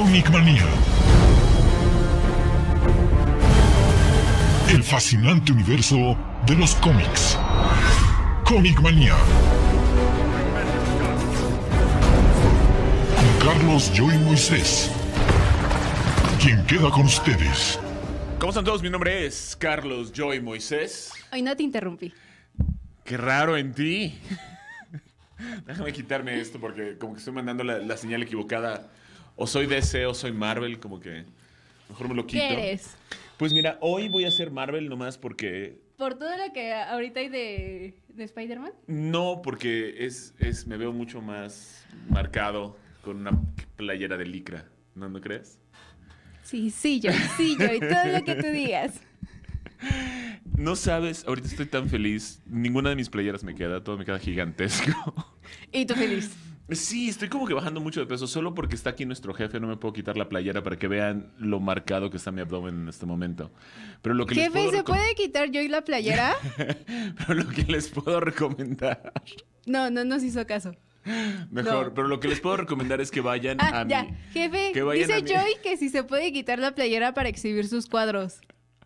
Comic Manía. El fascinante universo de los cómics. Comic Manía. Con Carlos, Joey Moisés. Quien queda con ustedes. ¿Cómo están todos? Mi nombre es Carlos Joey Moisés. Hoy no te interrumpí. Qué raro en ti. Déjame quitarme esto porque como que estoy mandando la señal equivocada. O soy DC o soy Marvel, como que mejor me lo quito. ¿Qué eres? Pues mira, hoy voy a ser Marvel nomás porque... ¿Por todo lo que ahorita hay de Spider-Man? No, porque me veo mucho más marcado con una playera de licra. ¿No crees? Sí, yo, y todo lo que tú digas. No sabes, ahorita estoy tan feliz. Ninguna de mis playeras me queda, todo me queda gigantesco. ¿Y tú feliz? Sí, estoy como que bajando mucho de peso. Solo porque está aquí nuestro jefe no me puedo quitar la playera para que vean lo marcado que está mi abdomen en este momento. Pero lo que Jefe, ¿se puede quitar yo y la playera? Pero lo que les puedo recomendar... No nos hizo caso. Mejor, No. pero lo que les puedo recomendar es que vayan a ya. mi... Jefe, que vayan dice a mi- Joy que si se puede quitar la playera para exhibir sus cuadros.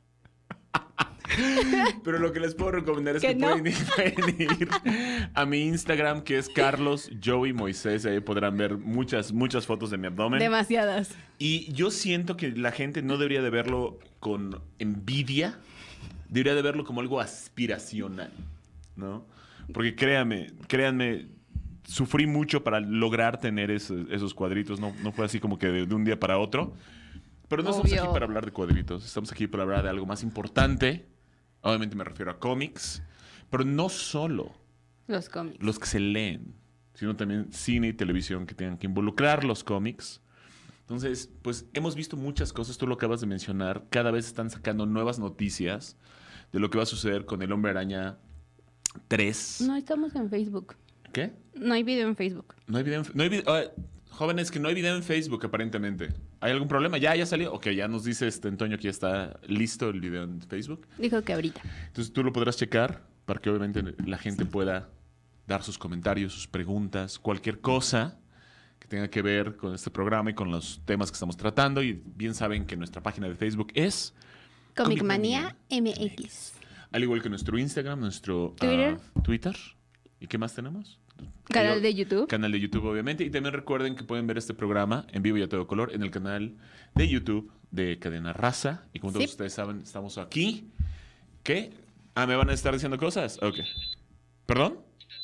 Pero lo que les puedo recomendar es Que que no. pueden ir a mi Instagram, que es Carlos Joey Moisés. Ahí podrán ver muchas fotos de mi abdomen. Demasiadas. Y yo siento que la gente no debería de verlo con envidia, debería de verlo como algo aspiracional, ¿no? Porque créanme, sufrí mucho para lograr tener esos cuadritos, no fue así como que de un día para otro. Pero no estamos Obvio. aquí para hablar de cuadritos, estamos aquí para hablar de algo más importante. Obviamente me refiero a cómics, pero no solo Los cómics. los que se leen, sino también cine y televisión que tengan que involucrar los cómics. Entonces, pues hemos visto muchas cosas, tú lo acabas de mencionar, cada vez están sacando nuevas noticias de lo que va a suceder con el Hombre Araña 3. No estamos en Facebook. ¿Qué? No hay video en Facebook. No hay video jóvenes, que no hay video en Facebook aparentemente. ¿Hay algún problema? ¿Ya salió? Ok, ya nos dice Antonio que ya está listo el video en Facebook. Dijo que ahorita. Entonces tú lo podrás checar para que obviamente la gente pueda dar sus comentarios, sus preguntas, cualquier cosa que tenga que ver con este programa y con los temas que estamos tratando. Y bien saben que nuestra página de Facebook es Comic Manía MX. Al igual que nuestro Instagram, nuestro Twitter. ¿Y qué más tenemos? Canal de YouTube. Canal de YouTube, obviamente. Y también recuerden que pueden ver este programa en vivo y a todo color en el canal de YouTube de Cadena Raza. Y como todos Sí. ustedes saben, estamos aquí. ¿Qué? ¿Me van a estar diciendo cosas? Ok. ¿Perdón?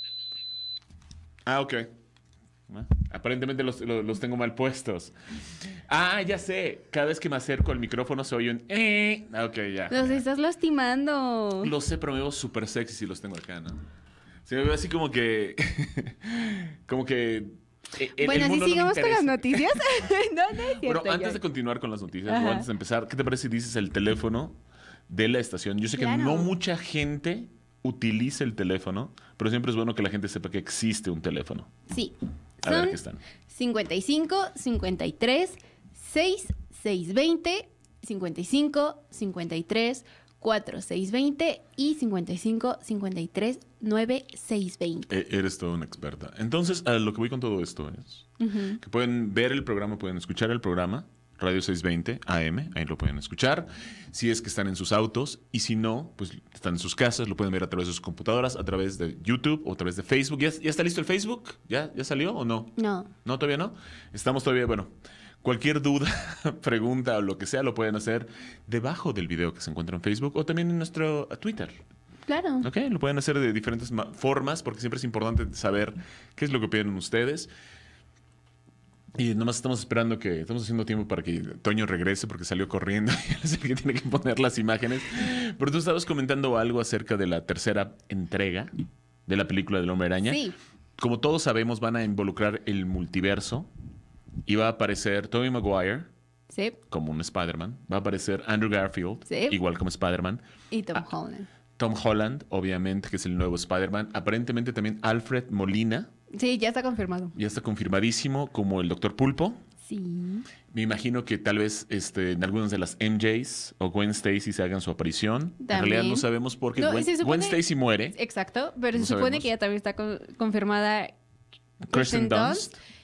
Ok. Aparentemente los tengo mal puestos. Ya sé. Cada vez que me acerco al micrófono se oye un... Ok, ya. Los estás lastimando. Lo sé, pero me veo súper sexy si los tengo acá, ¿no? Se me ve así como que... como que... Bueno, si sigamos con las noticias. No es cierto. Bueno, antes Joy. de continuar con las noticias, Ajá. o antes de empezar, ¿qué te parece si dices el teléfono de la estación? Yo sé que Claro. no mucha gente utiliza el teléfono, pero siempre es bueno que la gente sepa que existe un teléfono. Sí. A ver Son qué están. 55, 53, 6, 620, 55, 53, 4, 620 y 55, 53, 9, 620. Eres toda una experta. Entonces, a lo que voy con todo esto es que pueden ver el programa, pueden escuchar el programa, Radio 620 AM, ahí lo pueden escuchar, si es que están en sus autos, y si no, pues están en sus casas, lo pueden ver a través de sus computadoras, a través de YouTube o a través de Facebook. ¿Ya está listo el Facebook? ¿Ya salió o no? No. ¿No, todavía no? Estamos todavía, bueno, cualquier duda, pregunta o lo que sea, lo pueden hacer debajo del video que se encuentra en Facebook o también en nuestro Twitter. Claro. ¿Ok? Lo pueden hacer de diferentes formas porque siempre es importante saber qué es lo que piden ustedes. Y nomás estamos haciendo tiempo para que Toño regrese porque salió corriendo y él es el que tiene que poner las imágenes. Pero tú estabas comentando algo acerca de la tercera entrega de la película del Hombre Araña. Sí. Como todos sabemos, van a involucrar el multiverso y va a aparecer Tobey Maguire Sí. como un Spider-Man. Va a aparecer Andrew Garfield, Sí. igual como Spider-Man. Y Tom Holland. Tom Holland, obviamente, que es el nuevo Spider-Man. Aparentemente también Alfred Molina, Sí, ya está confirmado. ya está confirmadísimo como el Dr. Pulpo. Sí. Me imagino que tal vez en algunas de las MJs o Gwen Stacy se hagan su aparición. En También. realidad no sabemos porque No, Gwen, se supone- Gwen Stacy muere. Exacto, pero No se supone sabemos. que ya también está confirmada Kirsten Dunst.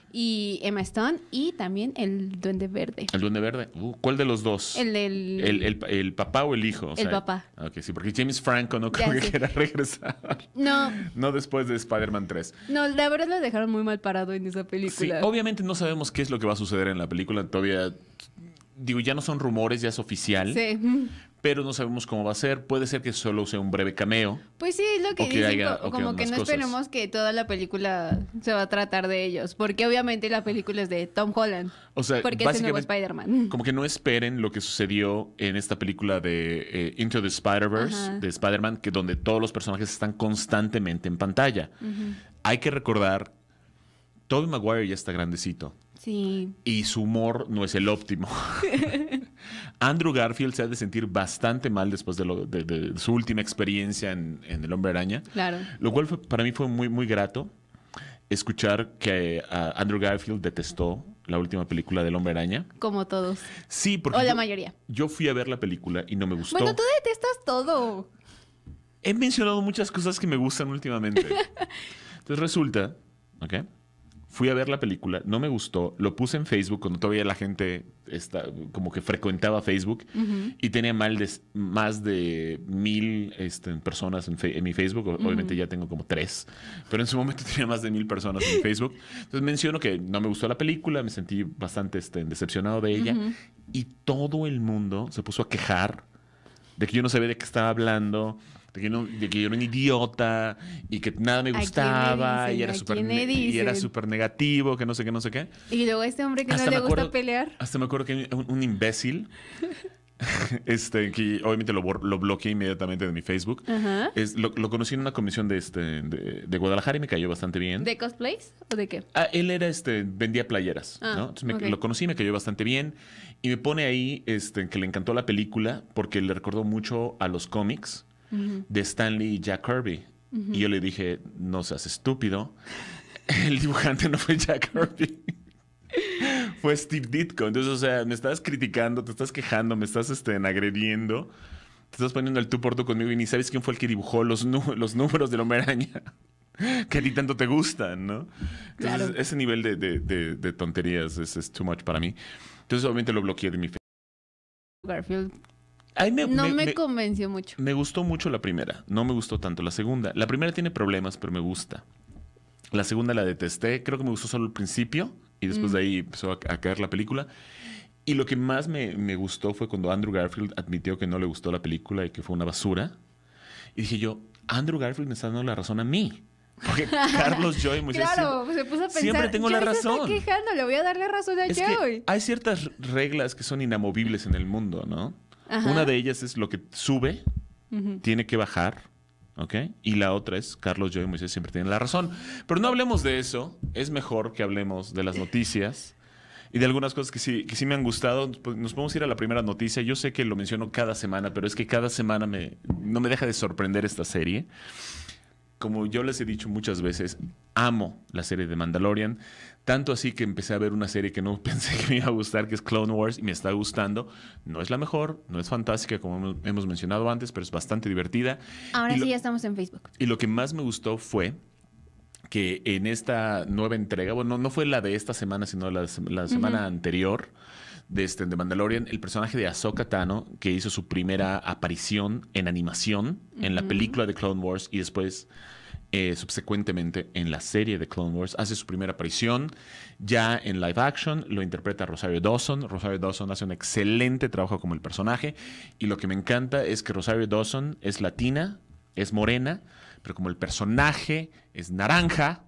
y Emma Stone y también el Duende Verde. El Duende Verde. ¿Cuál de los dos? ¿El papá o el hijo? O el sea, papá. Ok, sí, porque James Franco no creo Ya que sé. quiera regresar. No, No después de Spider-Man 3. no, la verdad lo dejaron muy mal parado en esa Sí, película. obviamente no sabemos qué es lo que va a suceder en la película. Todavía, digo, ya no son rumores, ya es oficial. Sí. Pero no sabemos cómo va a ser. Puede ser que solo sea un breve cameo. Pues sí, es lo que O que dicen, haya- o que como que más no cosas. esperemos que toda la película se va a tratar de ellos, porque obviamente la película es de Tom Holland, O sea, porque es el nuevo básicamente, Spider-Man. como que no esperen lo que sucedió en esta película de Into the Spider-Verse, Ajá. de Spider-Man, que donde todos los personajes están constantemente en pantalla. Hay que recordar, Tobey Maguire ya está grandecito. Sí, Y su humor no es el óptimo. Andrew Garfield se ha de sentir bastante mal después de su última experiencia en El Hombre Araña. claro. Lo cual para mí fue muy, muy grato escuchar que Andrew Garfield detestó la última película del Hombre Araña. Como todos. Sí, porque O la mayoría. yo fui a ver la película y no me gustó. Bueno, tú detestas todo. He mencionado muchas cosas que me gustan últimamente. Entonces resulta, ¿ok? Fui a ver la película, no me gustó, lo puse en Facebook cuando todavía la gente como que frecuentaba Facebook y tenía más de 1,000 personas en mi Facebook. Obviamente ya tengo como 3, pero en su momento tenía más de 1,000 personas en mi Facebook. Entonces menciono que no me gustó la película, me sentí bastante decepcionado de ella y todo el mundo se puso a quejar de que yo no sabía de qué estaba hablando, de que yo era un idiota y que nada me quién le gustaba dicen? y era ¿A súper quién le dicen? súper negativo, que no sé qué, no sé qué. Y luego este hombre que no Hasta le me gusta acuerdo- pelear. Hasta me acuerdo que hay un imbécil que obviamente lo bloqueé inmediatamente de mi Facebook. Ajá. Lo conocí en una convención de Guadalajara y me cayó bastante bien. ¿De cosplays o de qué? Él era vendía playeras, Ah, ¿no? Entonces ok. lo conocí, me cayó bastante bien y me pone ahí que le encantó la película porque le recordó mucho a los cómics de Stan Lee y Jack Kirby. Y yo le dije, no seas estúpido. El dibujante no fue Jack Kirby. Fue Steve Ditko. Entonces, o sea, me estás criticando, te estás quejando, me estás agrediendo. Te estás poniendo el tú por tú conmigo y ni sabes quién fue el que dibujó los números del Hombre Araña. Que a ti tanto te gustan, ¿no? Entonces, Claro. ese nivel de tonterías es too much para mí. Entonces, obviamente lo bloqueé de mi Facebook. Garfield. Ay, No me convenció mucho. me gustó mucho la primera, no me gustó tanto la segunda. La primera tiene problemas, pero me gusta. La segunda la detesté, creo que me gustó solo al principio y después de ahí empezó a caer la película. Y lo que más me gustó fue cuando Andrew Garfield admitió que no le gustó la película y que fue una basura. Y dije yo, Andrew Garfield me está dando la razón a mí. Porque Carlos Joy Moisés Claro, se puso a pensar. siempre tengo la Joy se razón. está quejando, le voy a dar la razón a Es Joy. que hay ciertas reglas que son inamovibles en el mundo, ¿no? Ajá. Una de ellas es lo que sube, tiene que bajar, ¿ok? Y la otra es Carlos Joy Moisés siempre tienen la razón. Pero no hablemos de eso. Es mejor que hablemos de las noticias y de algunas cosas que sí me han gustado. Pues nos podemos ir a la primera noticia. Yo sé que lo menciono cada semana, pero es que cada semana no me deja de sorprender esta serie. Como yo les he dicho muchas veces, amo la serie de Mandalorian. Tanto así que empecé a ver una serie que no pensé que me iba a gustar, que es Clone Wars, y me está gustando. No es la mejor, no es fantástica como hemos mencionado antes, pero es bastante divertida. Ahora Y sí lo- ya estamos en Facebook. Y lo que más me gustó fue que en esta nueva entrega, bueno, no fue la de esta semana, sino la semana anterior de Mandalorian, el personaje de Ahsoka Tano, que hizo su primera aparición en animación en la película de Clone Wars y después, subsecuentemente, en la serie de Clone Wars, hace su primera aparición ya en live action, lo interpreta Rosario Dawson. Rosario Dawson hace un excelente trabajo como el personaje y lo que me encanta es que Rosario Dawson es latina, es morena, pero como el personaje es naranja,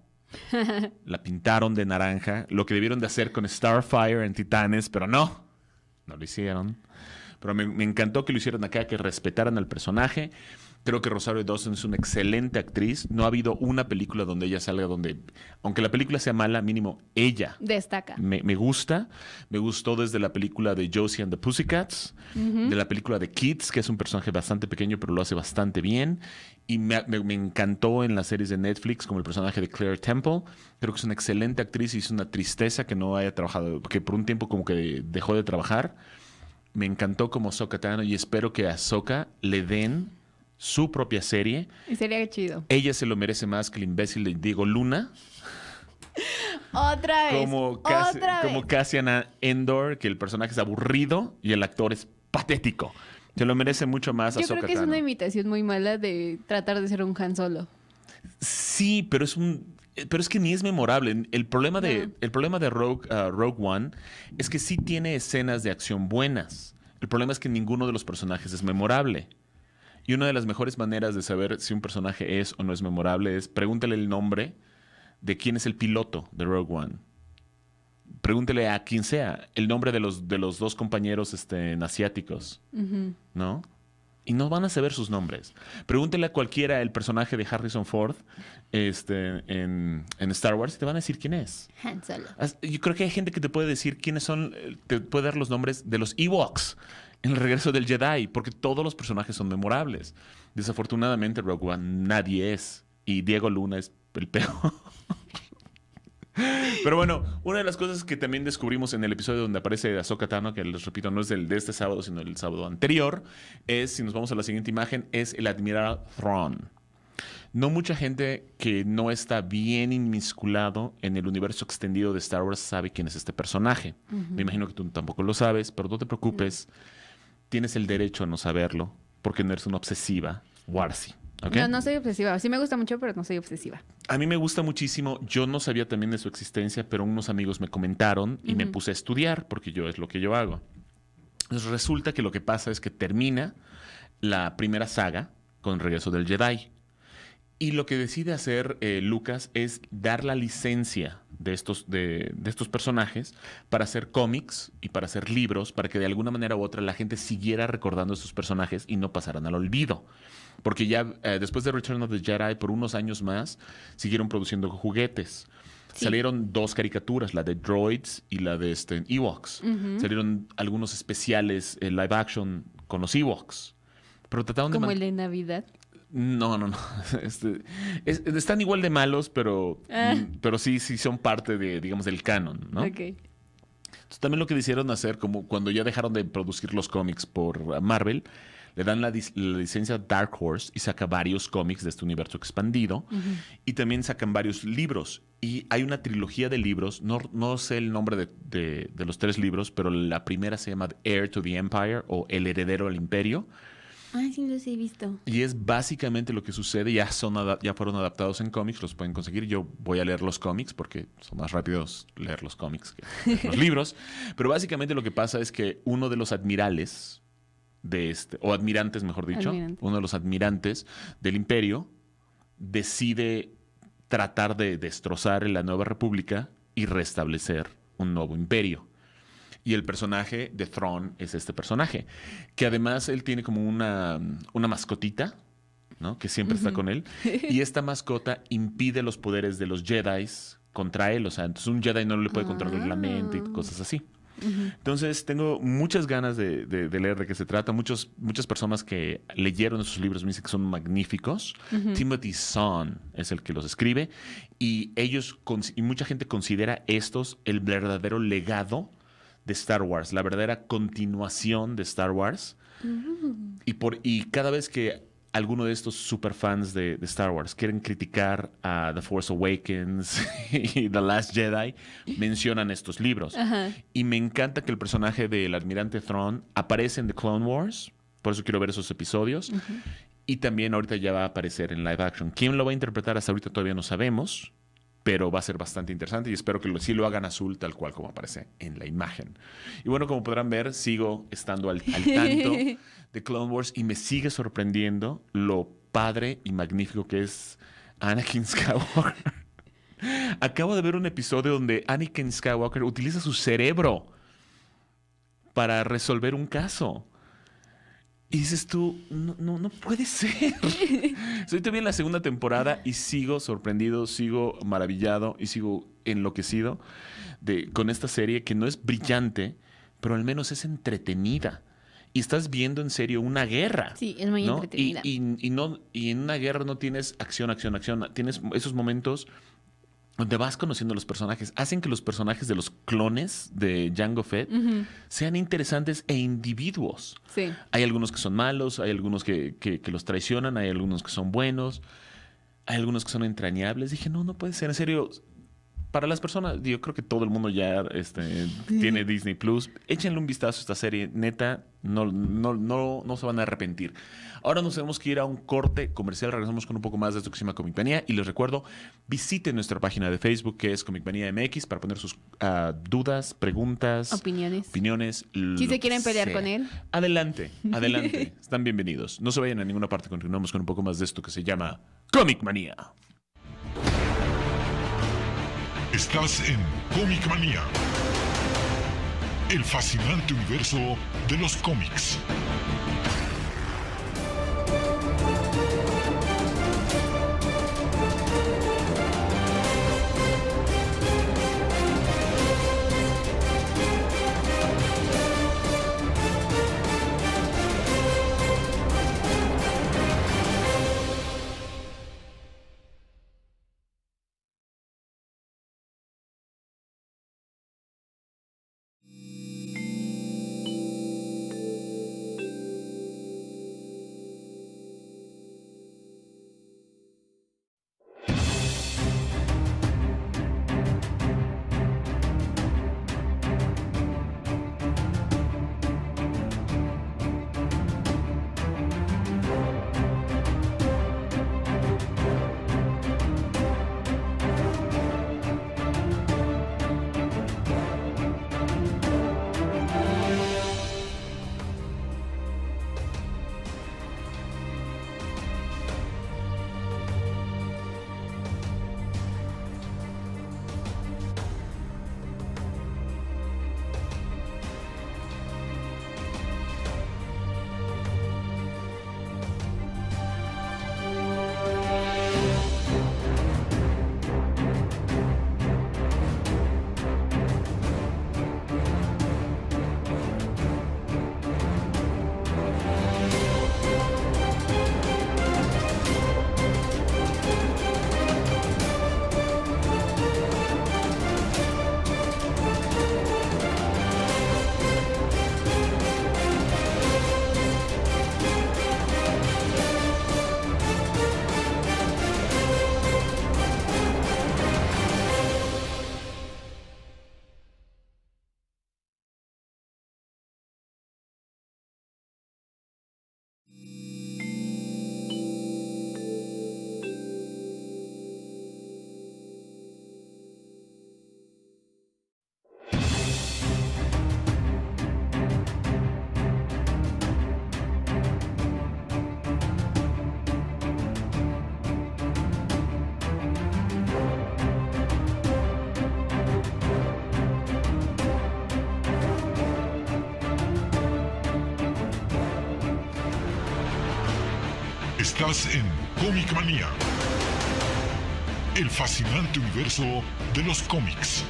la pintaron de naranja, lo que debieron de hacer con Starfire en Titanes, pero no lo hicieron. Pero me encantó que lo hicieran acá, que respetaran al personaje. Creo que Rosario Dawson es una excelente actriz. No ha habido una película donde ella salga aunque la película sea mala, mínimo ella Destaca. me gusta. Me gustó desde la película de Josie and the Pussycats, de la película de Kids, que es un personaje bastante pequeño, pero lo hace bastante bien. Y me encantó en las series de Netflix como el personaje de Claire Temple. Creo que es una excelente actriz y es una tristeza que no haya trabajado, que por un tiempo como que dejó de trabajar. Me encantó como Ahsoka Tano y espero que a Ahsoka le den su propia serie. Y sería chido. Ella se lo merece más que el imbécil de Diego Luna. Otra vez. Como Cassian Andor, que el personaje es aburrido y el actor es patético. Se lo merece mucho más Yo Ahsoka creo que es Tano. una imitación muy mala de tratar de ser un Han Solo. Sí, pero es que ni es memorable. El problema de, No. el problema de Rogue One es que sí tiene escenas de acción buenas. El problema es que ninguno de los personajes es memorable. Y una de las mejores maneras de saber si un personaje es o no es memorable es pregúntale el nombre de quién es el piloto de Rogue One. Pregúntele a quien sea el nombre de los dos compañeros asiáticos, ¿no? Y no van a saber sus nombres. Pregúntele a cualquiera el personaje de Harrison Ford en Star Wars y te van a decir quién es. Han Solo. Yo creo que hay gente que te puede decir quiénes son, te puede dar los nombres de los Ewoks en el regreso del Jedi, porque todos los personajes son memorables. Desafortunadamente, Rogue One nadie es. Y Diego Luna es el peor. Pero bueno, una de las cosas que también descubrimos en el episodio donde aparece Ahsoka Tano, que les repito, no es el de este sábado, sino el sábado anterior, es, si nos vamos a la siguiente imagen, es el Admiral Thrawn. No mucha gente que no está bien inmisculado en el universo extendido de Star Wars sabe quién es este personaje. Me imagino que tú tampoco lo sabes, pero no te preocupes. Tienes el derecho a no saberlo, porque no eres una obsesiva Warsi. ¿Okay? No soy obsesiva. Sí me gusta mucho, pero no soy obsesiva. A mí me gusta muchísimo. Yo no sabía también de su existencia, pero unos amigos me comentaron y me puse a estudiar, porque es lo que yo hago. Entonces resulta que lo que pasa es que termina la primera saga con el regreso del Jedi. Y lo que decide hacer Lucas es dar la licencia de estos personajes para hacer cómics y para hacer libros, para que de alguna manera u otra la gente siguiera recordando a estos personajes y no pasaran al olvido. Porque ya después de Return of the Jedi, por unos años más, siguieron produciendo juguetes. Sí. Salieron 2 caricaturas, la de Droids y la de Ewoks. Salieron algunos especiales live action con los Ewoks. Pero trataron ¿Como el de Navidad? No. Están igual de malos, pero sí son parte de, digamos, del canon, ¿no? Ok. Entonces, también lo que decidieron hacer, como cuando ya dejaron de producir los cómics por Marvel, le dan la licencia Dark Horse y saca varios cómics de este universo expandido. Y también sacan varios libros. Y hay una trilogía de libros, no sé el nombre de los 3 libros, pero la primera se llama Heir to the Empire o El Heredero al Imperio. Ah, sí, los he visto. Y es básicamente lo que sucede. Ya fueron adaptados en cómics, los pueden conseguir. Yo voy a leer los cómics porque son más rápidos leer los cómics que los libros. Pero básicamente lo que pasa es que uno de los admirales o admirantes, mejor dicho, uno de los admirantes del Imperio decide tratar de destrozar la Nueva República y restablecer un nuevo imperio. Y el personaje de Thrawn es este personaje, que además él tiene como una mascotita, ¿no? Que siempre está con él. Y esta mascota impide los poderes de los Jedis contra él. O sea, entonces un Jedi no le puede controlar la mente y cosas así. Entonces tengo muchas ganas de leer de qué se trata. Muchas personas que leyeron esos libros me dicen que son magníficos. Timothy Zahn es el que los escribe. Y mucha gente considera estos el verdadero legado de Star Wars, la verdadera continuación de Star Wars. Y cada vez que alguno de estos superfans de Star Wars quieren criticar a The Force Awakens y The Last Jedi, mencionan estos libros. Y me encanta que el personaje del Almirante Thrawn aparece en The Clone Wars, por eso quiero ver esos episodios. Y también ahorita ya va a aparecer en live action. ¿Quién lo va a interpretar? Hasta ahorita todavía no sabemos, pero va a ser bastante interesante y espero que sí lo hagan azul tal cual como aparece en la imagen. Y bueno, como podrán ver, sigo estando al tanto de Clone Wars y me sigue sorprendiendo lo padre y magnífico que es Anakin Skywalker. Acabo de ver un episodio donde Anakin Skywalker utiliza su cerebro para resolver un caso. Y dices tú, no puede ser. Estoy todavía en la segunda temporada y sigo sorprendido, sigo maravillado y sigo enloquecido con esta serie que no es brillante, pero al menos es entretenida. Y estás viendo en serio una guerra. Sí, es muy entretenida. Y en una guerra no tienes acción. Tienes esos momentos donde vas conociendo a los personajes. Hacen que los personajes de los clones de Jango Fett sean interesantes e individuos. Sí. Hay algunos que son malos, hay algunos que los traicionan, hay algunos que son buenos, hay algunos que son entrañables. Dije, no puede ser, en serio. para las personas, yo creo que todo el mundo ya tiene Disney Plus. Échenle un vistazo a esta serie, neta, no se van a arrepentir. Ahora nos tenemos que ir a un corte comercial. Regresamos con un poco más de esto que se llama Comic Manía. Y les recuerdo, visiten nuestra página de Facebook, que es Comic Manía MX, para poner sus dudas, preguntas, opiniones. Si se quieren pelear sea. con él. Adelante. Están bienvenidos. No se vayan a ninguna parte. Continuamos con un poco más de esto que se llama Comic Manía. Estás en Comic Manía, el fascinante universo de los cómics. Estás en Comic Manía, el fascinante universo de los cómics.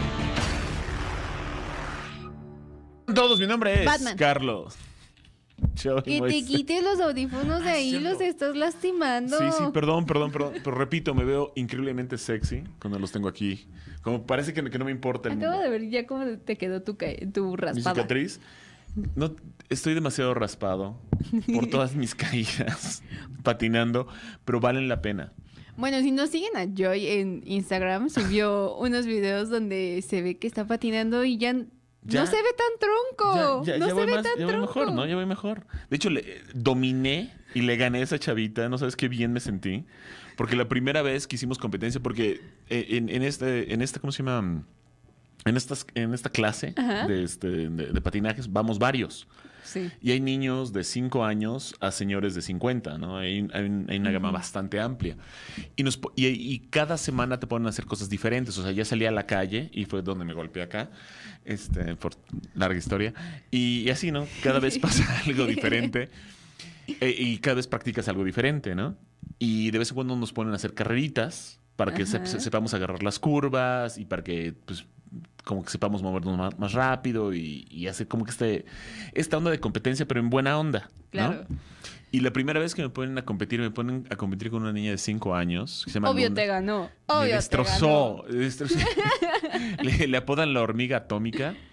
Todos, mi nombre es Batman. Carlos. Que te quites los audífonos de ahí, los estás lastimando. Sí, perdón. Pero repito, me veo increíblemente sexy cuando los tengo aquí. Como parece que no me importa el Acabo mundo. de ver ya cómo te quedó tu Mi raspada. cicatriz. No, estoy demasiado raspado por todas mis caídas patinando, pero valen la pena. Bueno, si no siguen a Joy en Instagram, subió unos videos donde se ve que está patinando y ya no se ve tan tronco. Ya no se voy ve más, tan ya voy tronco. mejor, ¿no? Ya voy mejor. De hecho, dominé y le gané a esa chavita. No sabes qué bien me sentí. Porque la primera vez que hicimos competencia, porque en esta, ¿cómo se llama? En esta clase de patinajes vamos varios. Sí. Y hay niños de 5 años a señores de 50, ¿no? Hay una gama bastante amplia. Y cada semana te ponen a hacer cosas diferentes. O sea, ya salí a la calle y fue donde me golpeé acá, por larga historia. Y así, ¿no? Cada vez pasa algo diferente. Y cada vez practicas algo diferente, ¿no? Y de vez en cuando nos ponen a hacer carreritas para que sepamos agarrar las curvas y para que, pues, como que sepamos movernos más rápido y hacer como que esta onda de competencia, pero en buena onda, ¿no? Claro. Y la primera vez que me ponen a competir con una niña de 5 años. Que se llama Obvio Luna. te ganó. Me Obvio destrozó. te ganó. le apodan la hormiga atómica.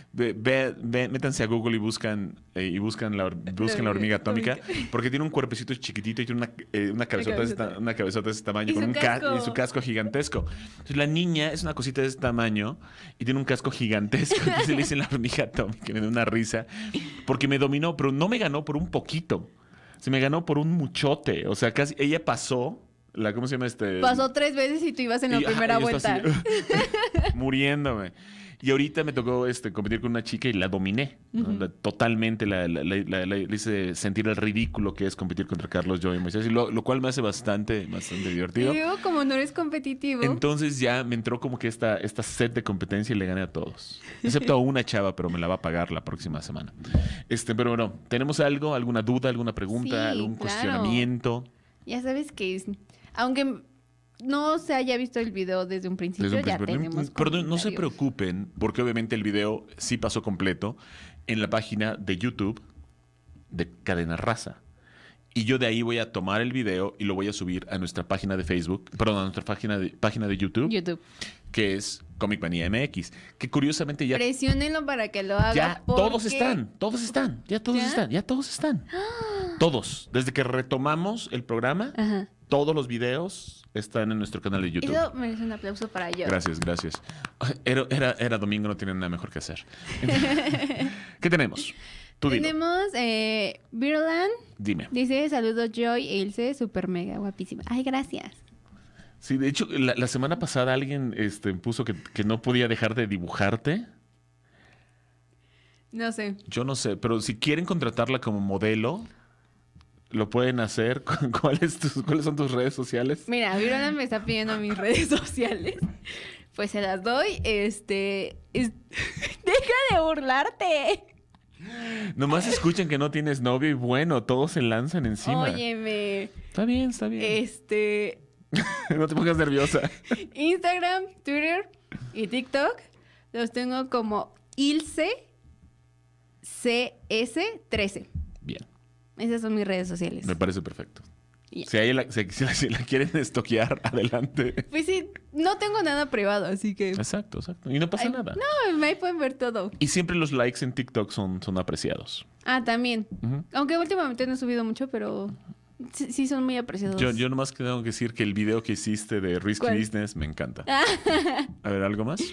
Métanse a Google y buscan la hormiga atómica, porque tiene un cuerpecito chiquitito y tiene una cabezota de ese tamaño, y su casco gigantesco. Entonces, la niña es una cosita de ese tamaño y tiene un casco gigantesco. Entonces le dicen la hormiga atómica, me da una risa, porque me dominó, pero no me ganó por un poquito. Se me ganó por un muchote. O sea, casi ella pasó. ¿Cómo se llama Pasó 3 veces y tú ibas en la primera vuelta. Así, muriéndome. Y ahorita me tocó competir con una chica y la dominé. ¿No? Totalmente le hice sentir el ridículo que es competir contra Carlos, yo y Moisés. Y lo cual me hace bastante divertido. Y digo, como no eres competitivo. Entonces ya me entró como que esta sed de competencia y le gané a todos. Excepto a una chava, pero me la va a pagar la próxima semana. Pero bueno, ¿tenemos algo? ¿Alguna duda? ¿Alguna pregunta? ¿Algún cuestionamiento? Ya sabes que aunque no se haya visto el video desde un principio, ya tenemos. Pero no se preocupen, porque obviamente el video sí pasó completo en la página de YouTube de Cadena Raza. Y yo de ahí voy a tomar el video y lo voy a subir a nuestra página de Facebook, perdón, a nuestra página de YouTube, que es Comic Manía MX, que curiosamente ya... Presiónenlo para que lo haga. Ya todos están. Todos. Desde que retomamos el programa, todos los videos están en nuestro canal de YouTube. Eso merece un aplauso para yo. Gracias. Era domingo, no tienen nada mejor que hacer. ¿Qué tenemos? Tenemos Virland. Dime. Dice, saludos Joy e Ilse, súper mega guapísima. Ay, gracias. Sí, de hecho, la semana pasada alguien puso que no podía dejar de dibujarte. No sé. Yo no sé, pero si quieren contratarla como modelo, lo pueden hacer. ¿Cuáles son tus redes sociales? Mira, Virland me está pidiendo mis redes sociales. Pues se las doy. Deja de burlarte. Nomás escuchan que no tienes novio y bueno, todos se lanzan encima. Óyeme. Está bien. No te pongas nerviosa. Instagram, Twitter y TikTok los tengo como Ilse CS13. Bien. Esas son mis redes sociales. Me parece perfecto. Yeah. Si la quieren estoquear, adelante. Pues sí, no tengo nada privado, así que... Exacto. Y no pasa nada. No, ahí pueden ver todo. Y siempre los likes en TikTok son apreciados. Ah, también. Aunque últimamente no he subido mucho, pero... Sí, son muy apreciados. Yo nomás tengo que decir que el video que hiciste de Risky Business me encanta. A ver, ¿algo más?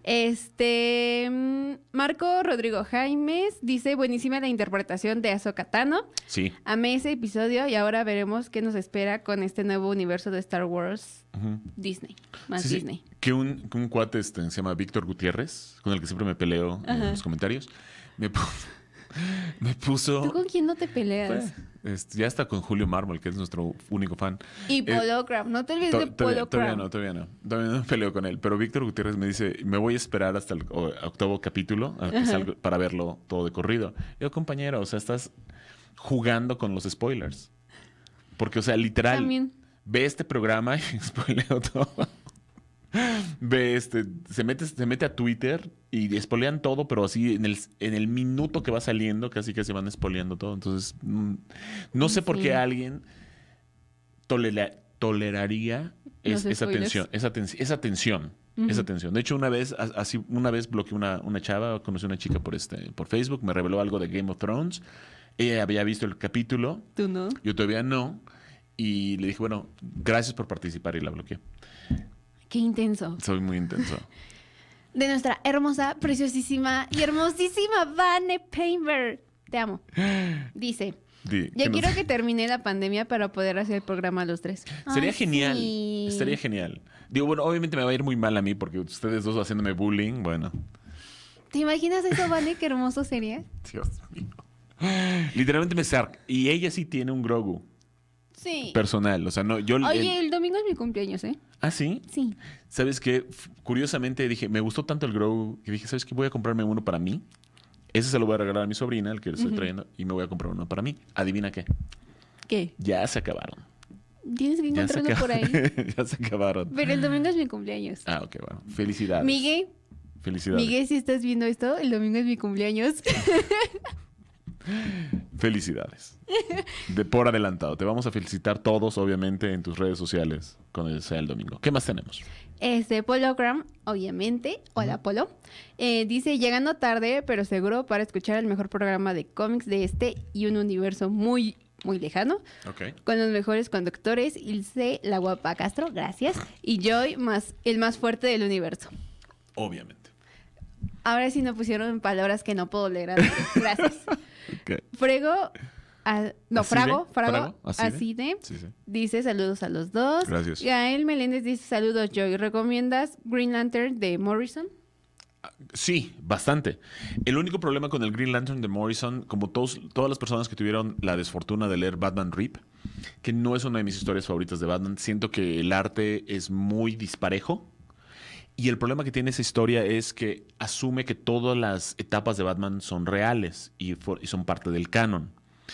Marco Rodrigo Jaimes dice, buenísima la interpretación de Ahsoka Tano. Sí. Amé ese episodio y ahora veremos qué nos espera con este nuevo universo de Star Wars Disney. Disney. Sí. Que un cuate se llama Víctor Gutiérrez, con el que siempre me peleo en los comentarios, me puso... ¿Tú con quién no te peleas? Ya está con Julio Mármol, que es nuestro único fan. Y Polocraft, no te olvides de Polocraft. Todavía no me peleo con él. Pero Víctor Gutiérrez me dice, me voy a esperar hasta el octavo capítulo para verlo todo de corrido. Yo, compañero, o sea, estás jugando con los spoilers. Porque, o sea, literal, ve este programa y spoileo todo. Ve se mete a Twitter y spoilean todo, pero así en el minuto que va saliendo casi van spoileando todo. Entonces no sé por qué alguien toleraría esa tensión. De hecho, una vez bloqueé una chava, conocí a una chica por Facebook, me reveló algo de Game of Thrones. Ella había visto el capítulo. ¿Tú no? Yo todavía no. Y le dije, bueno, gracias por participar, y la bloqueé. Qué intenso. Soy muy intenso. De nuestra hermosa, preciosísima y hermosísima Vane Painter. Te amo. Dice, ya quiero que termine la pandemia para poder hacer el programa los 3. Sería genial. Sí. Estaría genial. Digo, bueno, obviamente me va a ir muy mal a mí porque ustedes dos haciéndome bullying, bueno. ¿Te imaginas eso, Vane? Qué hermoso sería. Dios mío. Literalmente y ella sí tiene un Grogu. Sí. Personal, o sea, no, yo... Oye, el domingo es mi cumpleaños, ¿eh? ¿Ah, sí? Sí. ¿Sabes qué? Curiosamente dije, me gustó tanto el Grogu que dije, ¿sabes qué? Voy a comprarme uno para mí. Ese se lo voy a regalar a mi sobrina, el que le estoy trayendo, y me voy a comprar uno para mí. ¿Adivina qué? ¿Qué? Ya se acabaron. Tienes que encontrarlo por ahí. Ya se acabaron. Pero el domingo es mi cumpleaños. Ah, ok, bueno. Felicidades. Miguel. Felicidades. Miguel, si estás viendo esto, el domingo es mi cumpleaños. Felicidades. Por adelantado. Te vamos a felicitar todos, obviamente, en tus redes sociales cuando sea el domingo. ¿Qué más tenemos? Pologram, obviamente. Hola, Polo. Dice, llegando tarde, pero seguro para escuchar el mejor programa de cómics de y un universo muy, muy lejano. Okay. Con los mejores conductores, Ilse, la guapa Castro, gracias. Y Joy, el más fuerte del universo. Obviamente. Ahora sí no pusieron palabras que no puedo leer. Gracias. Okay. Frago, así de. Sí. Dice saludos a los dos. Gracias. Gael Meléndez dice saludos, Joy. ¿Recomiendas Green Lantern de Morrison? Sí, bastante. El único problema con el Green Lantern de Morrison, como todas las personas que tuvieron la desfortuna de leer Batman Rip, que no es una de mis historias favoritas de Batman, siento que el arte es muy disparejo. Y el problema que tiene esa historia es que asume que todas las etapas de Batman son reales y son parte del canon.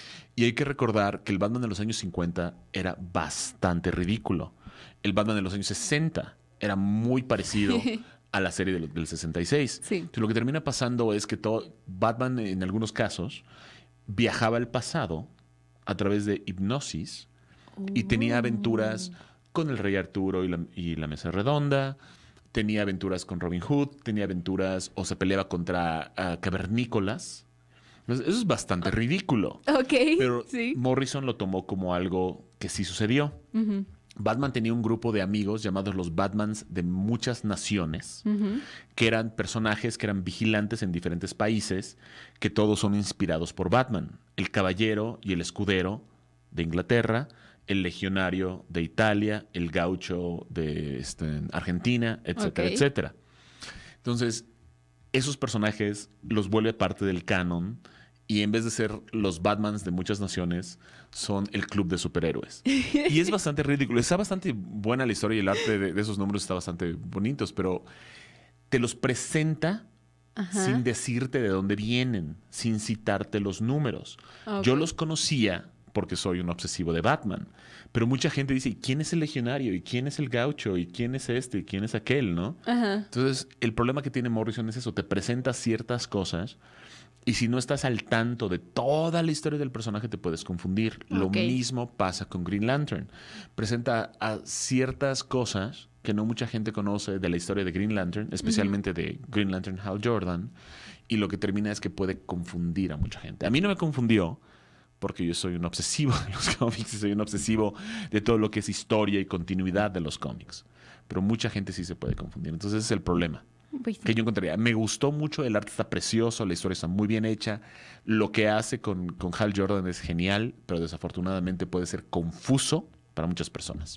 Y hay que recordar que el Batman de los años 50 era bastante ridículo. El Batman de los años 60 era muy parecido a la serie del 66. Sí. Entonces, lo que termina pasando es que Batman, en algunos casos, viajaba al pasado a través de hipnosis y tenía aventuras con el Rey Arturo y la Mesa Redonda. Tenía aventuras con Robin Hood, tenía aventuras o se peleaba contra cavernícolas. Entonces, eso es bastante ridículo. Ok, pero sí. Morrison lo tomó como algo que sí sucedió. Uh-huh. Batman tenía un grupo de amigos llamados los Batmans de muchas naciones, que eran personajes que eran vigilantes en diferentes países, que todos son inspirados por Batman. El caballero y el escudero de Inglaterra, el legionario de Italia, el gaucho de Argentina, etcétera, etcétera. Entonces, esos personajes los vuelve parte del canon y en vez de ser los Batmans de muchas naciones, son el club de superhéroes. Y es bastante ridículo. Está bastante buena la historia y el arte de esos números está bastante bonitos, pero te los presenta sin decirte de dónde vienen, sin citarte los números. Okay. Yo los conocía porque soy un obsesivo de Batman. Pero mucha gente dice, ¿quién es el legionario? ¿Y quién es el gaucho? ¿Y quién es este? ¿Y quién es aquel? ¿No? Entonces, el problema que tiene Morrison es eso. Te presenta ciertas cosas y si no estás al tanto de toda la historia del personaje, te puedes confundir. Okay. Lo mismo pasa con Green Lantern. Presenta a ciertas cosas que no mucha gente conoce de la historia de Green Lantern, especialmente de Green Lantern Hal Jordan, y lo que termina es que puede confundir a mucha gente. A mí no me confundió, porque yo soy un obsesivo de los cómics y soy un obsesivo de todo lo que es historia y continuidad de los cómics. Pero mucha gente sí se puede confundir. Entonces ese es el problema que yo encontraría. Me gustó mucho, el arte está precioso, la historia está muy bien hecha. Lo que hace con Hal Jordan es genial, pero desafortunadamente puede ser confuso para muchas personas.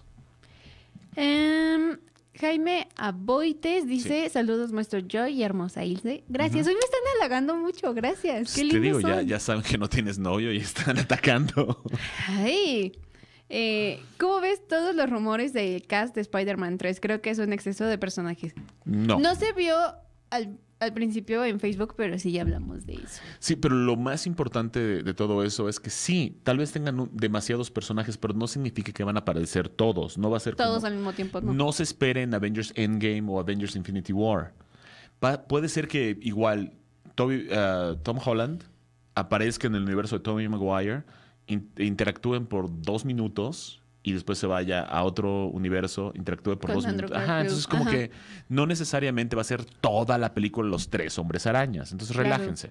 Jaime Aboites dice, saludos maestro Joy y hermosa Ilse. Gracias, hoy me están halagando mucho, gracias. Qué te digo, ya saben que no tienes novio y están atacando. Ay, ¿cómo ves todos los rumores del cast de Spider-Man 3? Creo que es un exceso de personajes. No se vio al principio en Facebook, pero sí ya hablamos de eso. Sí, pero lo más importante de todo eso es que sí, tal vez tengan demasiados personajes, pero no significa que van a aparecer todos. No va a ser todos al mismo tiempo, ¿no? No se esperen Avengers Endgame o Avengers Infinity War. Puede ser que igual Tom Holland aparezca en el universo de Tobey Maguire, interactúen por 2 minutos y después se vaya a otro universo, interactúe por 2 minutos. Entonces como que no necesariamente va a ser toda la película los 3 hombres arañas. Entonces relájense.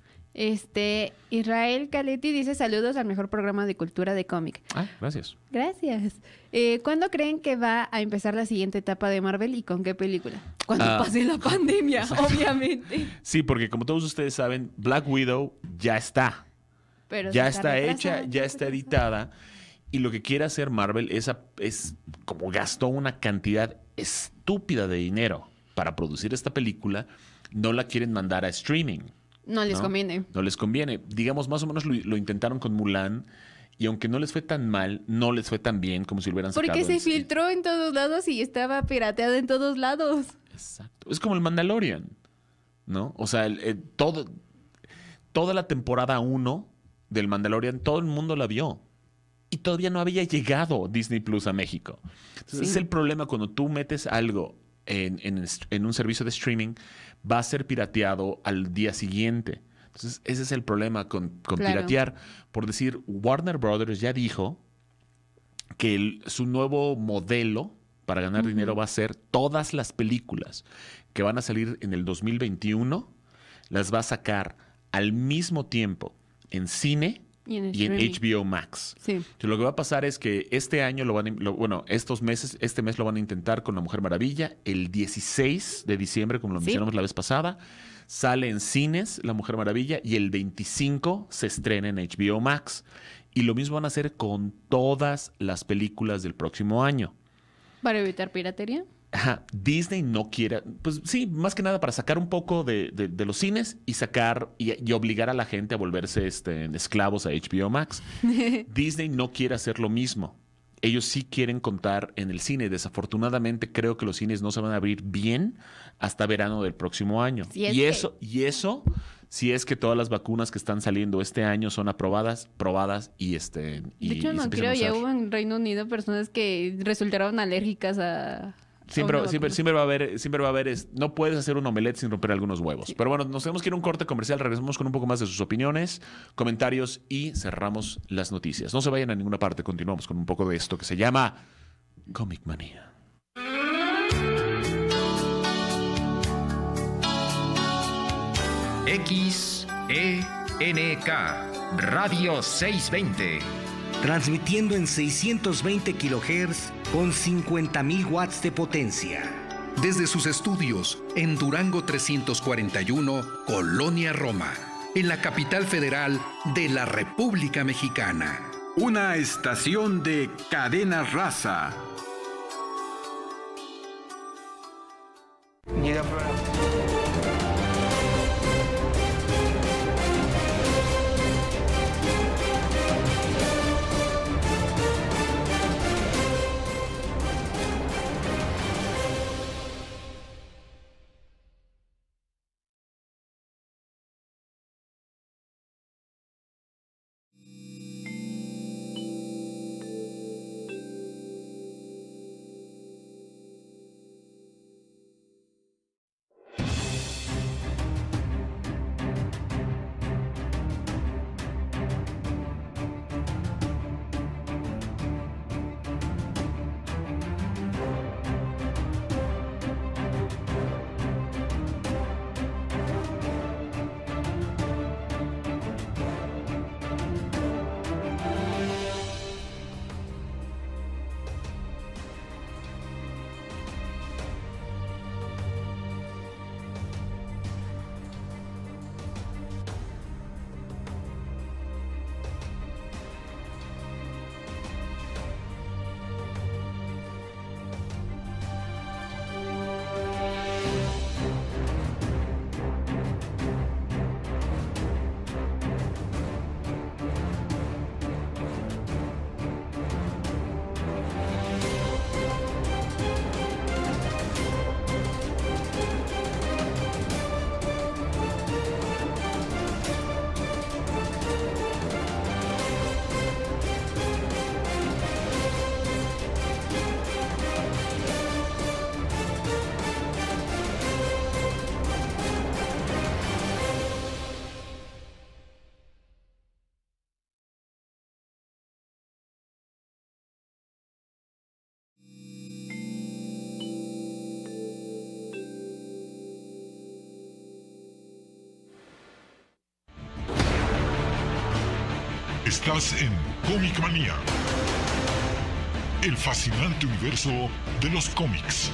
Israel Caletti dice saludos al mejor programa de cultura de cómic. Gracias. Gracias. ¿Cuándo creen que va a empezar la siguiente etapa de Marvel y con qué película? Cuando pase la pandemia, obviamente. Sí, porque como todos ustedes saben, Black Widow ya está. Pero ya está hecha, ya está editada. Y lo que quiere hacer Marvel es como gastó una cantidad estúpida de dinero para producir esta película, no la quieren mandar a streaming. No les conviene. No les conviene. Digamos, más o menos lo intentaron con Mulan y aunque no les fue tan mal, no les fue tan bien como si lo hubieran sacado. Porque se filtró en todos lados y estaba pirateado en todos lados. Exacto. Es como el Mandalorian, ¿no? O sea, toda la temporada 1 del Mandalorian, todo el mundo la vio. Y todavía no había llegado Disney Plus a México. Entonces, es el problema cuando tú metes algo en un servicio de streaming, va a ser pirateado al día siguiente. Entonces, ese es el problema con Claro. piratear. Por decir, Warner Brothers ya dijo que su nuevo modelo para ganar dinero va a ser todas las películas que van a salir en el 2021, las va a sacar al mismo tiempo en cine Y en y en streaming. HBO Max. Sí. Entonces, lo que va a pasar es que este año este mes lo van a intentar con La Mujer Maravilla. El 16 de diciembre, como lo Sí. mencionamos la vez pasada, sale en cines La Mujer Maravilla y el 25 se estrena en HBO Max. Y lo mismo van a hacer con todas las películas del próximo año. Para evitar piratería. Ajá, Disney no quiere, pues sí, más que nada para sacar un poco de los cines y sacar y obligar a la gente a volverse esclavos a HBO Max. Disney no quiere hacer lo mismo. Ellos sí quieren contar en el cine. Desafortunadamente creo que los cines no se van a abrir bien hasta verano del próximo año. Si es y que- eso, si es que todas las vacunas que están saliendo este año son aprobadas, probadas y De hecho, y no se empiezan a creo, ya usar. hubo en Reino Unido personas que resultaron alérgicas a Siempre, una siempre, vacuna. siempre va a haber, no puedes hacer un omelette sin romper algunos huevos. Pero bueno, nos tenemos que ir a un corte comercial, regresamos con un poco más de sus opiniones, comentarios y cerramos las noticias. No se vayan a ninguna parte, continuamos con un poco de esto que se llama Comic Manía. XENK Radio 620. Transmitiendo en 620 kHz con 50.000 watts de potencia. Desde sus estudios en Durango 341, Colonia Roma, en la capital federal de la República Mexicana. Una estación de Cadena Raza. Estás en Comic Manía, el fascinante universo de los cómics.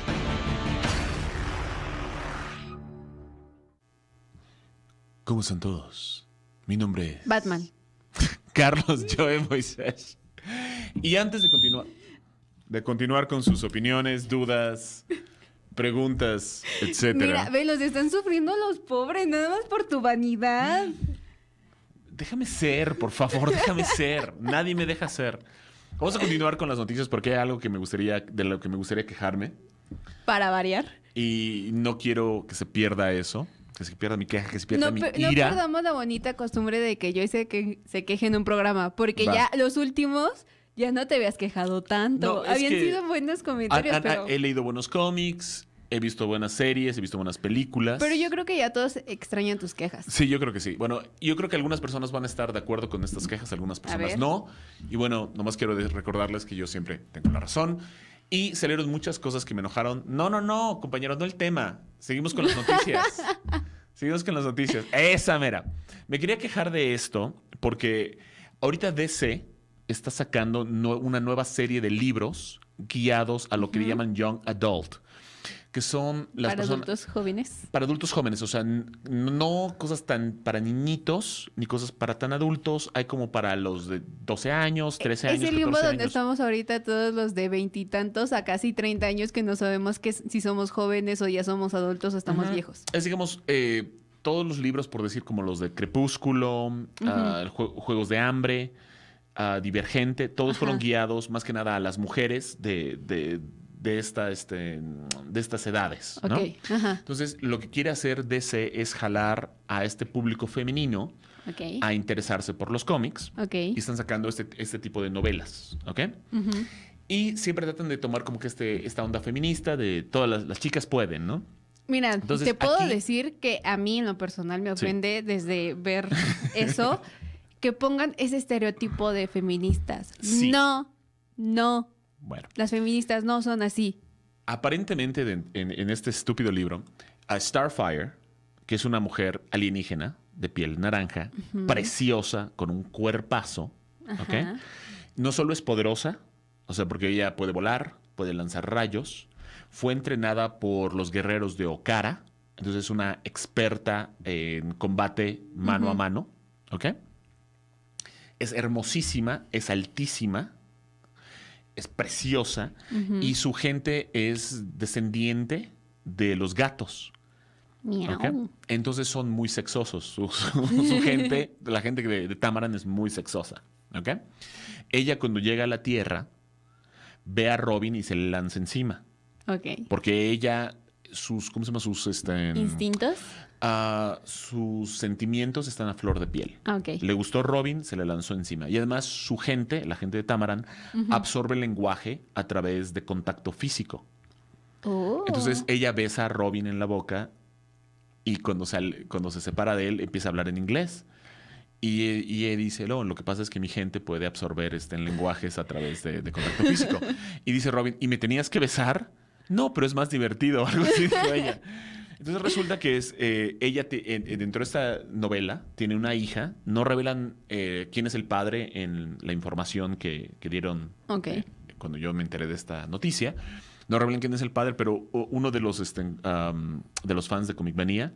¿Cómo están todos? Mi nombre es Batman. Carlos Joe Moisés. Y antes de continuar con sus opiniones, dudas, preguntas, etcétera. Mira, ve, los están sufriendo los pobres, nada más por tu vanidad. Déjame ser, por favor, déjame ser. Nadie me deja ser. Vamos a continuar con las noticias porque hay algo de lo que me gustaría quejarme. Para variar. Y no quiero que se pierda eso. Que se pierda mi queja, que se pierda mi No ira. perdamos la bonita costumbre de que yo se queje en un programa, porque Va. ya los últimos ya no te habías quejado tanto. No, es Habían que sido buenos comentarios, pero... He leído buenos cómics, he visto buenas series, he visto buenas películas. Pero yo creo que ya todos extrañan tus quejas. Sí, yo creo que sí. Bueno, yo creo que algunas personas van a estar de acuerdo con estas quejas, algunas personas no. Y bueno, nomás quiero recordarles que yo siempre tengo la razón. Y salieron muchas cosas que me enojaron. No, compañeros, no el tema. Seguimos con las noticias. Seguimos con las noticias. Esa mera. Me quería quejar de esto porque ahorita DC está sacando una nueva serie de libros guiados a lo que le llaman Young Adult, que son las para adultos jóvenes. Para adultos jóvenes, o sea, no cosas tan para niñitos, ni cosas para tan adultos. Hay como para los de 12 años, 13 años, 14 Es el limbo donde años. estamos ahorita todos los de 20 y tantos a casi 30 años que no sabemos si somos jóvenes o ya somos adultos o estamos viejos. Es, digamos, todos los libros, por decir, como los de Crepúsculo, Juegos de Hambre, Divergente, todos fueron guiados más que nada a las mujeres de estas edades, ¿no? Okay. Ajá. Entonces, lo que quiere hacer DC es jalar a este público femenino a interesarse por los cómics. Y están sacando este tipo de novelas, ¿ok? Y siempre tratan de tomar como que esta onda feminista de todas las chicas pueden, ¿no? Mira, entonces, te puedo decir que a mí en lo personal me ofende desde ver eso, que pongan ese estereotipo de feministas. Sí. No. Bueno. Las feministas no son así. Aparentemente, en este estúpido libro, a Starfire, que es una mujer alienígena de piel naranja, preciosa, con un cuerpazo, ¿ok? No solo es poderosa, o sea, porque ella puede volar, puede lanzar rayos, fue entrenada por los guerreros de Okara, entonces es una experta en combate mano a mano, ¿ok? Es hermosísima, es altísima, es preciosa y su gente es descendiente de los gatos. ¿Okay? Entonces son muy sexosos. Su gente, la gente de Tamaran es muy sexosa. ¿Okay? Ella cuando llega a la Tierra ve a Robin y se le lanza encima. Porque ella, ¿cómo se llama? Sus ¿instintos? Sus sentimientos están a flor de piel. Le gustó Robin, se le lanzó encima. Y además su gente, la gente de Tamaran, absorbe el lenguaje a través de contacto físico. Entonces ella besa a Robin en la boca y cuando se separa de él empieza a hablar en inglés. Y él dice, lo que pasa es que mi gente puede absorber lenguajes a través de contacto físico. Y dice Robin, ¿y me tenías que besar? No, pero es más divertido, algo así dijo ella. Entonces resulta que ella dentro de esta novela tiene una hija. No revelan quién es el padre en la información que dieron cuando yo me enteré de esta noticia. No revelan quién es el padre, pero uno de los fans de Comic Manía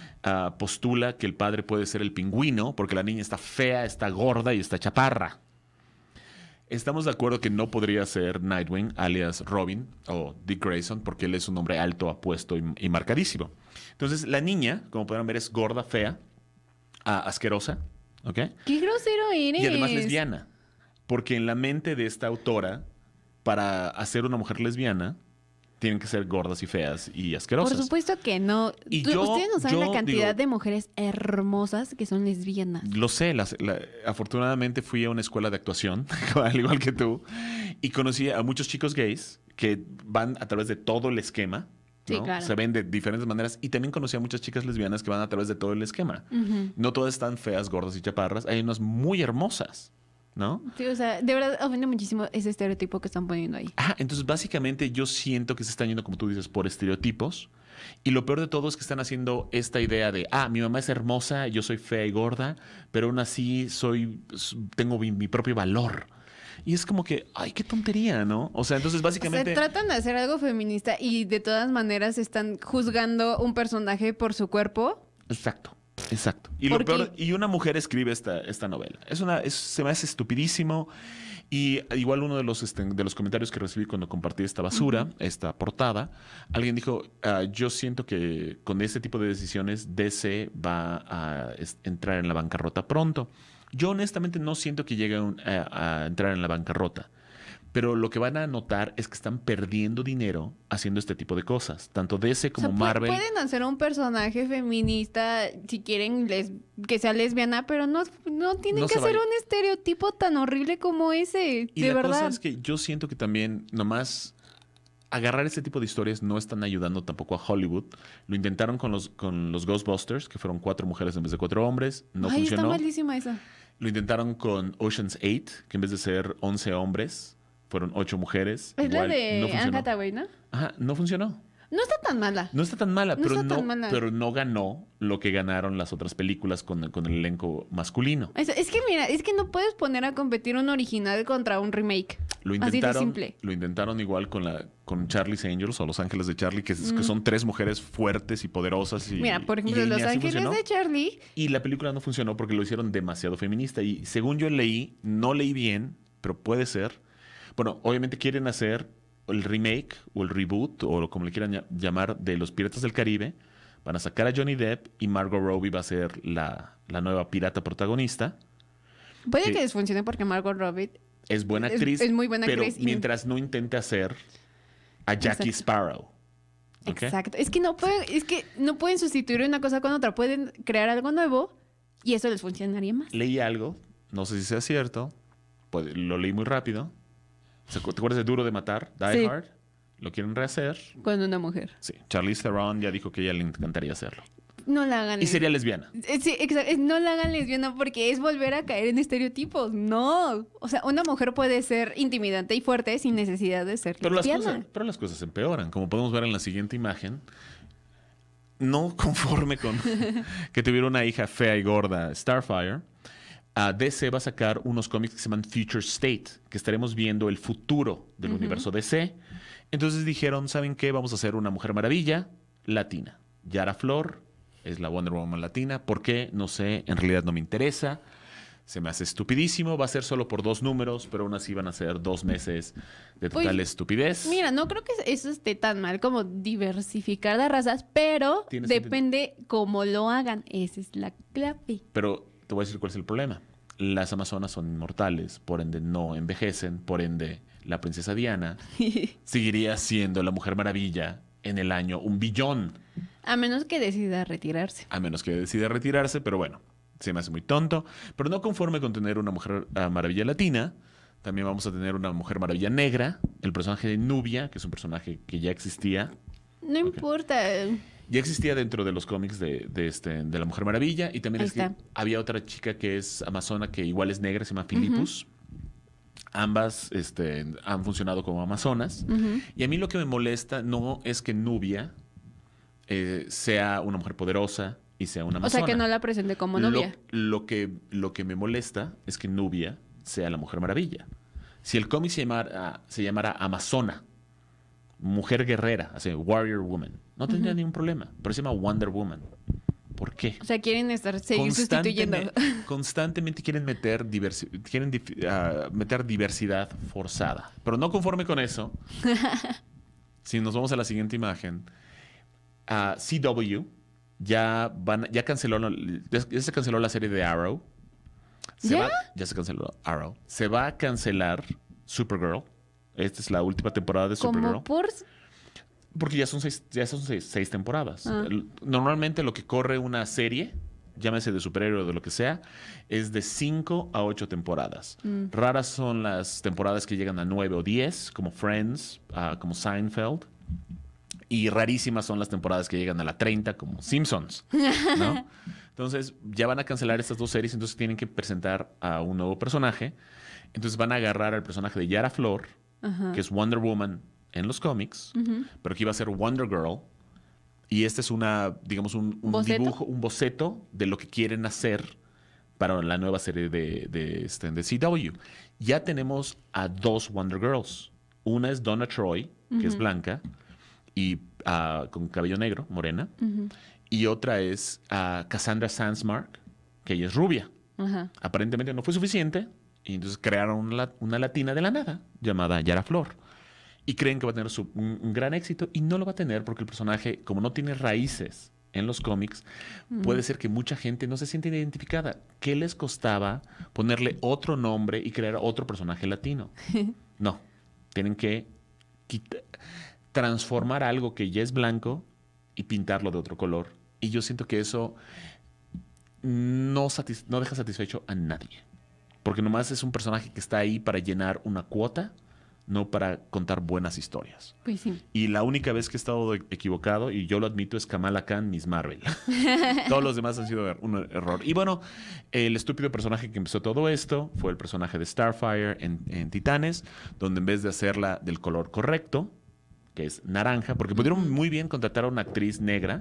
postula que el padre puede ser el Pingüino porque la niña está fea, está gorda y está chaparra. Estamos de acuerdo que no podría ser Nightwing, alias Robin, o Dick Grayson, porque él es un hombre alto, apuesto y marcadísimo. Entonces, la niña, como podrán ver, es gorda, fea, asquerosa, ¿ok? ¡Qué grosero eres! Y además lesbiana. Porque en la mente de esta autora, para hacer una mujer lesbiana, tienen que ser gordas y feas y asquerosas. Por supuesto que no. Ustedes no saben la cantidad de mujeres hermosas que son lesbianas. Lo sé. Afortunadamente fui a una escuela de actuación, al igual que tú, y conocí a muchos chicos gays que van a través de todo el esquema. ¿no? Sí, claro. Se ven de diferentes maneras. Y también conocí a muchas chicas lesbianas que van a través de todo el esquema. No todas están feas, gordas y chaparras. Hay unas muy hermosas. ¿No? Sí, o sea, de verdad ofende muchísimo ese estereotipo que están poniendo ahí. Entonces básicamente yo siento que se están yendo, como tú dices, por estereotipos. Y lo peor de todo es que están haciendo esta idea de, mi mamá es hermosa, yo soy fea y gorda, pero aún así tengo mi propio valor. Y es como que, qué tontería, ¿no? O sea, entonces básicamente... tratan de hacer algo feminista y de todas maneras están juzgando un personaje por su cuerpo. Exacto. Y lo peor, y una mujer escribe esta novela. Se me hace estupidísimo. Y igual uno de los comentarios que recibí cuando compartí esta basura, esta portada, alguien dijo, yo siento que con este tipo de decisiones DC va a entrar en la bancarrota pronto. Yo honestamente no siento que llegue a entrar en la bancarrota. Pero lo que van a notar es que están perdiendo dinero haciendo este tipo de cosas. Tanto DC como Marvel. Pueden hacer un personaje feminista si quieren que sea lesbiana, pero no tienen que hacer un estereotipo tan horrible como ese. Y de la verdad. cosa es que yo siento que también nomás agarrar este tipo de historias no están ayudando tampoco a Hollywood. Lo intentaron con los Ghostbusters, que fueron 4 mujeres en vez de 4 hombres. No funcionó. Está malísima esa. Lo intentaron con Ocean's 8, que en vez de ser 11 hombres, fueron 8 mujeres. Es Igual, la de no Anne funcionó. Hathaway, ¿no? Ajá, no funcionó. No está tan mala. No está tan mala, No pero, está tan mala. pero no ganó lo que ganaron las otras películas con el elenco masculino. Es que mira, es que no puedes poner a competir un original contra un remake. Lo Así de intentaron, simple. lo intentaron igual con Charlie's Angels o Los Ángeles de Charlie, que son 3 mujeres fuertes y poderosas. Mira, por ejemplo, y Los así Ángeles funcionó. de Charlie. Y la película no funcionó porque lo hicieron demasiado feminista. Y según yo leí, no leí bien, pero puede ser. Bueno, obviamente quieren hacer el remake o el reboot o como le quieran llamar de Los Piratas del Caribe. Van a sacar a Johnny Depp y Margot Robbie va a ser la nueva pirata protagonista. Puede que desfuncione porque Margot Robbie Es buena actriz, es muy buena pero actriz y- mientras no intente hacer a Jackie Exacto. Sparrow. ¿Ok? Exacto. Es que no pueden sustituir una cosa con otra. Pueden crear algo nuevo y eso les funcionaría más. Leí algo, no sé si sea cierto, lo leí muy rápido. ¿Te acuerdas de Duro de Matar? Die Sí. Hard. Lo quieren rehacer. Con una mujer. Sí. Charlize Theron ya dijo que a ella le encantaría hacerlo. No la hagan. Y sería lesbiana. Sí, exacto. No la hagan lesbiana porque es volver a caer en estereotipos. No. O sea, una mujer puede ser intimidante y fuerte sin necesidad de ser Pero lesbiana. las cosas empeoran. Como podemos ver en la siguiente imagen, no conforme con que tuviera una hija fea y gorda, Starfire, DC va a sacar unos cómics que se llaman Future State, que estaremos viendo el futuro del universo DC. Entonces dijeron, ¿saben qué? Vamos a hacer una Mujer Maravilla latina. Yara Flor es la Wonder Woman latina. ¿Por qué? No sé. En realidad no me interesa. Se me hace estupidísimo. Va a ser solo por 2 números, pero aún así van a ser 2 meses de total estupidez. Mira, no creo que eso esté tan mal como diversificar las razas, pero Tiene depende cómo lo hagan. Esa es la clave. Pero te voy a decir cuál es el problema. Las Amazonas son inmortales, por ende no envejecen, por ende la princesa Diana seguiría siendo la Mujer Maravilla en el año 1 billón. A menos que decida retirarse. A menos que decida retirarse, pero bueno, se me hace muy tonto. Pero no conforme con tener una Mujer Maravilla latina, también vamos a tener una Mujer Maravilla negra, el personaje de Nubia, que es un personaje que ya existía. No importa. Ya existía dentro de los cómics de la Mujer Maravilla. Y también Ahí es que está. había otra chica que es amazona, que igual es negra, se llama Philippus. Ambas han funcionado como amazonas. Y a mí lo que me molesta no es que Nubia sea una mujer poderosa y sea una O amazona. sea, que no la presente como novia. Lo que me molesta es que Nubia sea la Mujer Maravilla. Si el cómic se llamara Amazona, Mujer Guerrera, así, Warrior Woman, no tendría ningún problema. Pero se llama Wonder Woman. ¿Por qué? O sea, quieren seguir sustituyendo. Constantemente quieren meter meter diversidad forzada. Pero no conforme con eso, si nos vamos a la siguiente imagen, CW ya se canceló la serie de Arrow. Ya se canceló Arrow. Se va a cancelar Supergirl. Esta es la última temporada de Supergirl. Como por... Porque ya son seis temporadas. Normalmente lo que corre una serie, llámese de superhéroe o de lo que sea, es de 5 a 8 temporadas. Raras son las temporadas que llegan a 9 o 10, como Friends, como Seinfeld. Y rarísimas son las temporadas que llegan a la 30, como Simpsons, ¿no? Entonces, ya van a cancelar estas 2 series, entonces tienen que presentar a un nuevo personaje. Entonces van a agarrar al personaje de Yara Flor, que es Wonder Woman en los cómics, pero que iba a ser Wonder Girl. Y este es digamos, un ¿Boceto? dibujo, un boceto de lo que quieren hacer para la nueva serie de CW. Ya tenemos a 2 Wonder Girls. Una es Donna Troy, que es blanca, y con cabello negro, morena. Y otra es Cassandra Sandsmark, que ella es rubia. Aparentemente no fue suficiente, y entonces crearon una latina de la nada, llamada Yara Flor. Y creen que va a tener un gran éxito, y no lo va a tener porque el personaje, como no tiene raíces en los cómics, puede ser que mucha gente no se siente identificada. ¿Qué les costaba ponerle otro nombre y crear otro personaje latino? No, tienen que transformar algo que ya es blanco y pintarlo de otro color. Y yo siento que eso no deja satisfecho a nadie. Porque nomás es un personaje que está ahí para llenar una cuota no para contar buenas historias. Pues sí. Y la única vez que he estado equivocado, y yo lo admito, es Kamala Khan, Miss Marvel. Todos los demás han sido un error. Y bueno, el estúpido personaje que empezó todo esto fue el personaje de Starfire en Titanes, donde en vez de hacerla del color correcto, que es naranja, porque pudieron muy bien contratar a una actriz negra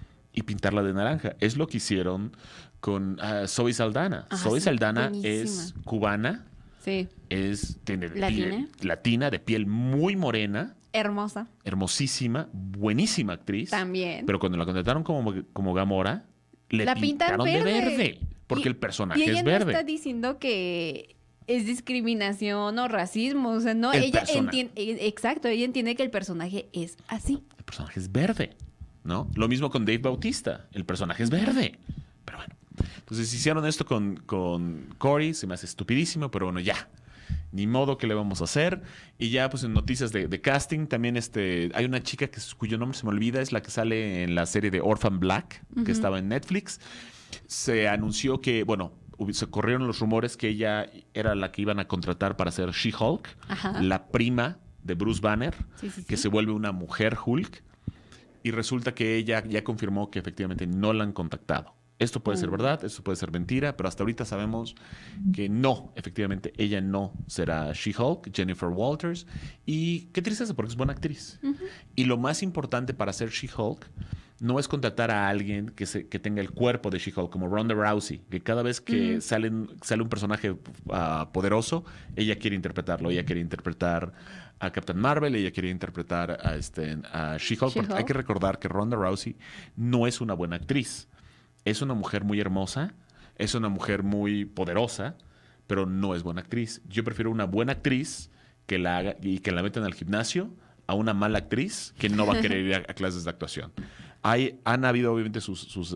y pintarla de naranja. Es lo que hicieron con Zoe Saldana. Zoe Saldana buenísima. es cubana. Sí. Tiene Latina. latina, de piel muy morena. Hermosa. Hermosísima, buenísima actriz. También. Pero cuando la contrataron como Gamora, le La pintan pintaron de verde. verde. Porque el personaje y ella es verde. no está diciendo que es discriminación o racismo. O sea, no, El ella personaje. entiende. Exacto, ella entiende que el personaje es así. El personaje es verde, ¿no? Lo mismo con Dave Bautista. El personaje es verde. Pero bueno. Entonces hicieron esto con Corey. Se me hace estupidísimo, pero bueno, ya. Ni modo, ¿qué le vamos a hacer? Y ya, pues en noticias de casting, también hay una chica cuyo nombre se me olvida, es la que sale en la serie de Orphan Black, que estaba en Netflix. Se anunció que, bueno, se corrieron los rumores que ella era la que iban a contratar para ser She-Hulk, la prima de Bruce Banner, que se vuelve una mujer Hulk. Y resulta que ella ya confirmó que efectivamente no la han contactado. Esto puede ser verdad, esto puede ser mentira, pero hasta ahorita sabemos que no, efectivamente, ella no será She-Hulk, Jennifer Walters. Y qué tristeza, porque es buena actriz. Y lo más importante para ser She-Hulk no es contratar a alguien que tenga el cuerpo de She-Hulk, como Ronda Rousey, que cada vez que sale un personaje poderoso, ella quiere interpretarlo. Ella quiere interpretar a Captain Marvel, ella quiere interpretar a She-Hulk. Porque hay que recordar que Ronda Rousey no es una buena actriz. Es una mujer muy hermosa, es una mujer muy poderosa, pero no es buena actriz. Yo prefiero una buena actriz que la haga y que la metan al gimnasio a una mala actriz que no va a querer ir a clases de actuación. Han habido obviamente sus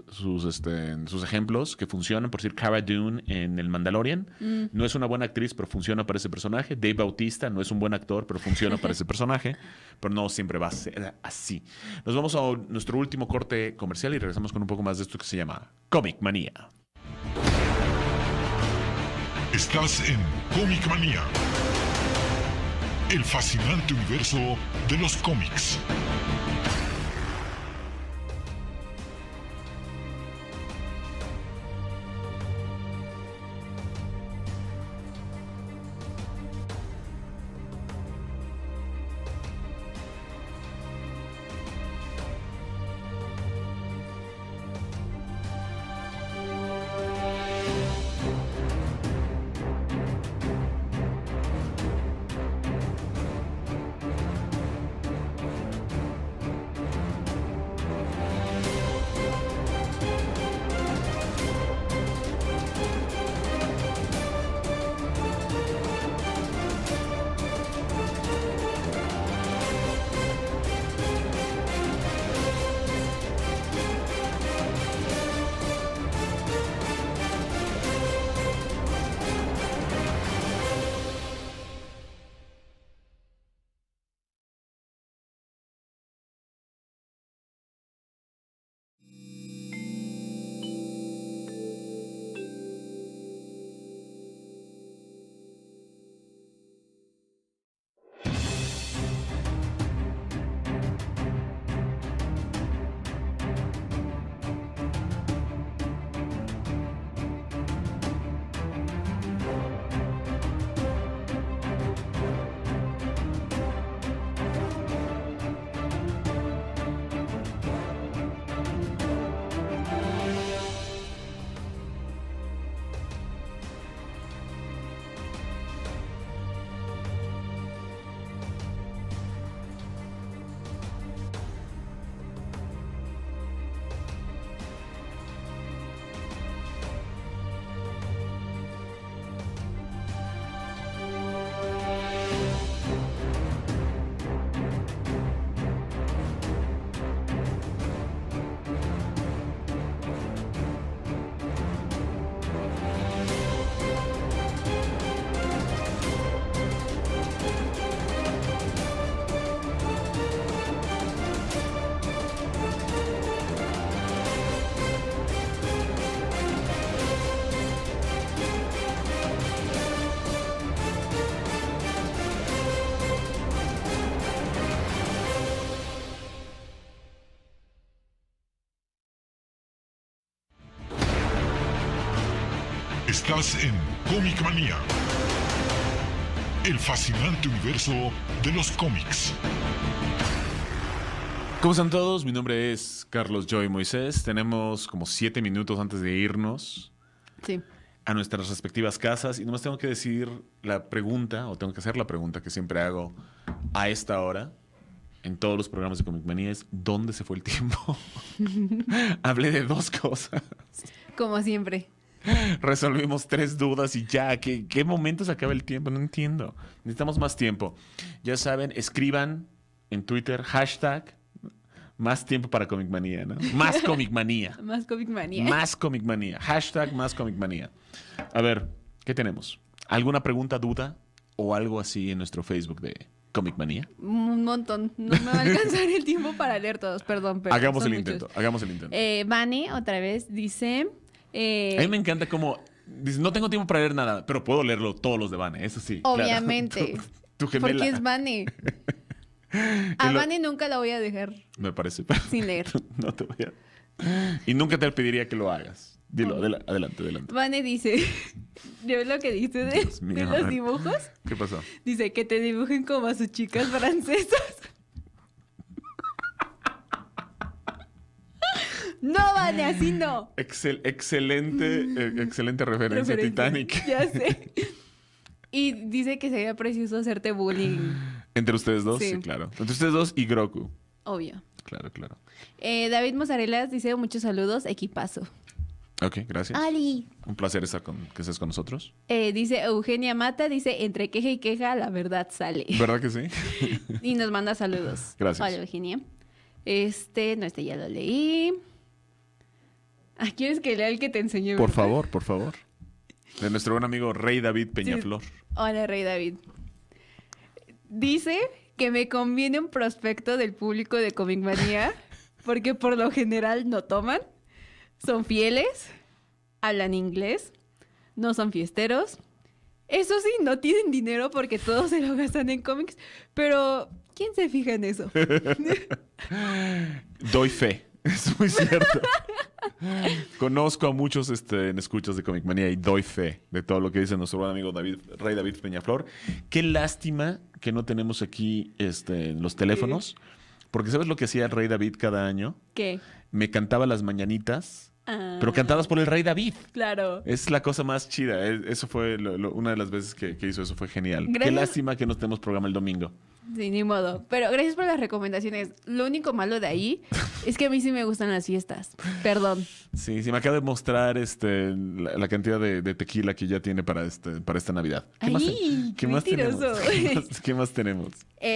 ejemplos que funcionan. Por decir, Cara Dune en El Mandalorian no es una buena actriz, pero funciona para ese personaje. Dave Bautista no es un buen actor, pero funciona para ese personaje. Pero no siempre va a ser así. Nos vamos a nuestro último corte comercial y regresamos con un poco más de esto que se llama Comic Manía. Estás en Comic Manía, el fascinante universo de los cómics. Estás en Comic Manía, el fascinante universo de los cómics. ¿Cómo están todos? Mi nombre es Carlos Joy Moisés. Tenemos como 7 minutos antes de irnos a nuestras respectivas casas y nomás tengo que decir la pregunta, o tengo que hacer la pregunta que siempre hago a esta hora en todos los programas de Comic Manía, es ¿dónde se fue el tiempo? Hablé de 2 cosas. Como siempre. Resolvimos 3 dudas y ya. ¿Qué momento se acaba el tiempo? No entiendo. Necesitamos más tiempo. Ya saben, escriban en Twitter hashtag más tiempo para Comic Manía, ¿no? Más Comic Manía. Más Comic Manía. Más Comic Manía. Hashtag más Comic Manía. A ver, ¿qué tenemos? ¿Alguna pregunta, duda o algo así en nuestro Facebook de Comic Manía? Un montón. No me va a alcanzar el tiempo para leer todos, perdón. Pero hagamos el muchos. intento. Hagamos el intento. Vane, otra vez, dice... A mí me encanta como... Dice, no tengo tiempo para leer nada, pero puedo leerlo todos los de Vane, eso sí. Obviamente. Claro. Tu gemela. Porque es Vane. A Vane nunca la voy a dejar me parece. sin leer. No te voy a... Y nunca te pediría que lo hagas. Dilo, adelante. Vane dice... ¿Yo lo que dice de los dibujos? ¿Qué pasó? Dice que te dibujen como a sus chicas francesas. No, Vane, así no. Excelente referencia a Titanic. Ya sé. Y dice que sería precioso hacerte bullying. ¿Entre ustedes dos? Sí, claro. Entre ustedes dos y Grogu. Obvio. Claro. David Mozarelas dice muchos saludos, equipazo. Ok, gracias. Ali. Un placer que estés con nosotros. Dice Eugenia Mata, dice entre queja y queja la verdad sale. ¿Verdad que sí? Y nos manda saludos. Gracias. Hola, Eugenia. No, ya lo leí. ¿Quieres que lea el que te enseñé? Por favor. De nuestro buen amigo Rey David Peñaflor. Sí. Hola, Rey David. Dice que me conviene un prospecto del público de Comic Manía porque por lo general no toman, son fieles, hablan inglés, no son fiesteros. Eso sí, no tienen dinero porque todos se lo gastan en cómics, pero ¿quién se fija en eso? Doy fe. Es muy cierto. Conozco a muchos escuchas de Comic Manía y doy fe de todo lo que dice nuestro buen amigo Rey David Peñaflor. Qué lástima que no tenemos aquí los teléfonos. Porque ¿sabes lo que hacía el Rey David cada año? ¿Qué? Me cantaba las mañanitas, pero cantadas por el Rey David. Claro. Es la cosa más chida. Eso fue una de las veces que hizo eso. Fue genial. Gracias. Qué lástima que no tenemos programa el domingo. Sí, ni modo. Pero gracias por las recomendaciones. Lo único malo de ahí es que a mí sí me gustan las fiestas. Perdón. Sí, me acaba de mostrar la cantidad de tequila que ya tiene para esta Navidad. ¿Qué más tenemos? ¿Qué más tenemos?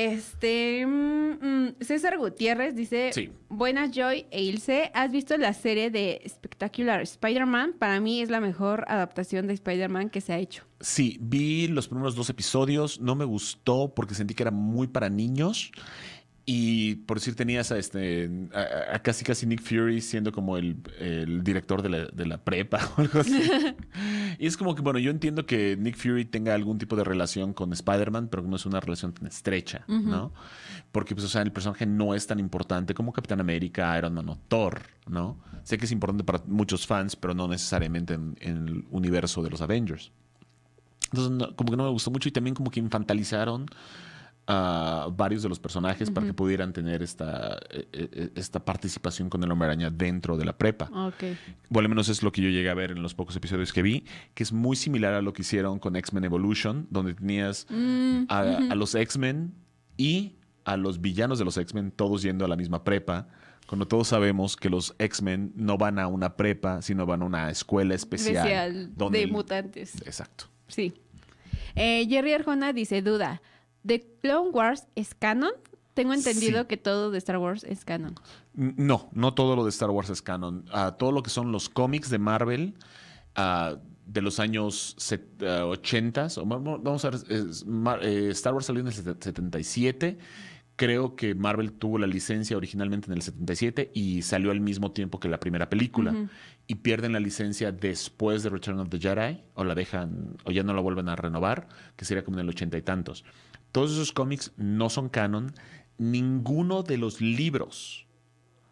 César Gutiérrez dice: sí. Buenas, Joy e Ilse. ¿Has visto la serie de Spectacular Spider-Man? Para mí es la mejor adaptación de Spider-Man que se ha hecho. Sí, vi los primeros 2 episodios. No me gustó porque sentí que era muy para niños. Y por decir, tenías a casi Nick Fury siendo como el director de la prepa o algo así. Y es como que, bueno, yo entiendo que Nick Fury tenga algún tipo de relación con Spider-Man, pero que no es una relación tan estrecha, ¿no? Porque, pues, o sea, el personaje no es tan importante como Capitán América, Iron Man o Thor, ¿no? Sé que es importante para muchos fans, pero no necesariamente en el universo de los Avengers. Entonces, como que no me gustó mucho y también como que infantilizaron a varios de los personajes para que pudieran tener esta participación con el Hombre Araña dentro de la prepa. Okay. Bueno, al menos es lo que yo llegué a ver en los pocos episodios que vi, que es muy similar a lo que hicieron con X-Men Evolution, donde tenías a los X-Men y a los villanos de los X-Men todos yendo a la misma prepa, cuando todos sabemos que los X-Men no van a una prepa, sino van a una escuela especial de mutantes. Exacto. Sí. Jerry Arjona dice, duda, ¿The Clone Wars es canon? Tengo entendido que todo de Star Wars es canon. No todo lo de Star Wars es canon. Todo lo que son los cómics de Marvel de los años 80, vamos a ver, Star Wars salió en el 77. Creo que Marvel tuvo la licencia originalmente en el 77 y salió al mismo tiempo que la primera película. Y pierden la licencia después de Return of the Jedi, o la dejan, o ya no la vuelven a renovar, que sería como en el 80 y tantos. Todos esos cómics no son canon. Ninguno de los libros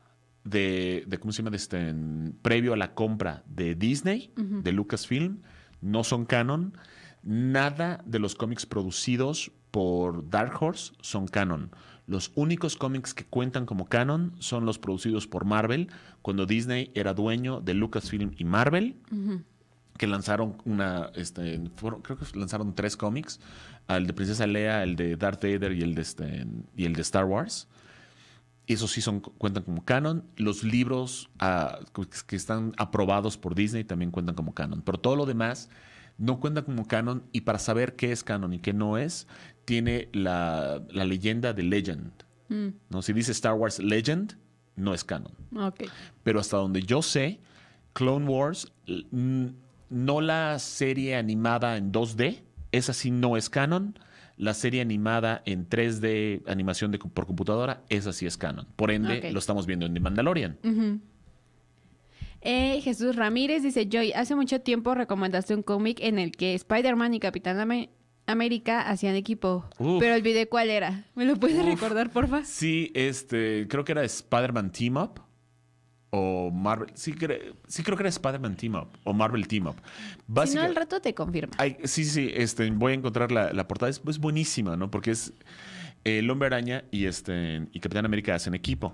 de ¿cómo se llama? Previo a la compra de Disney, de Lucasfilm, no son canon. Nada de los cómics producidos por Dark Horse son canon. Los únicos cómics que cuentan como canon son los producidos por Marvel, cuando Disney era dueño de Lucasfilm y Marvel, que lanzaron creo que lanzaron 3 cómics, el de Princesa Leia, el de Darth Vader y el de Star Wars. Esos sí cuentan como canon. Los libros que están aprobados por Disney también cuentan como canon. Pero todo lo demás no cuenta como canon, y para saber qué es canon y qué no es, tiene la leyenda de Legend. ¿No? Si dice Star Wars Legend, no es canon. Okay. Pero hasta donde yo sé, Clone Wars, no la serie animada en 2D, esa sí no es canon. La serie animada en 3D, animación por computadora, esa sí es canon. Por ende, lo estamos viendo en The Mandalorian. Jesús Ramírez dice, Joy, hace mucho tiempo recomendaste un cómic en el que Spider-Man y Capitán América hacían equipo. Pero olvidé cuál era. ¿Me lo puedes recordar, porfa? Sí, creo que era Spider-Man Team Up. O Marvel. Sí, creo que era Spider-Man Team Up. O Marvel Team Up. Si no, al rato te confirma. Sí. Voy a encontrar la portada. Es buenísima, ¿no? Porque es el Hombre Araña y Capitán América hacen equipo.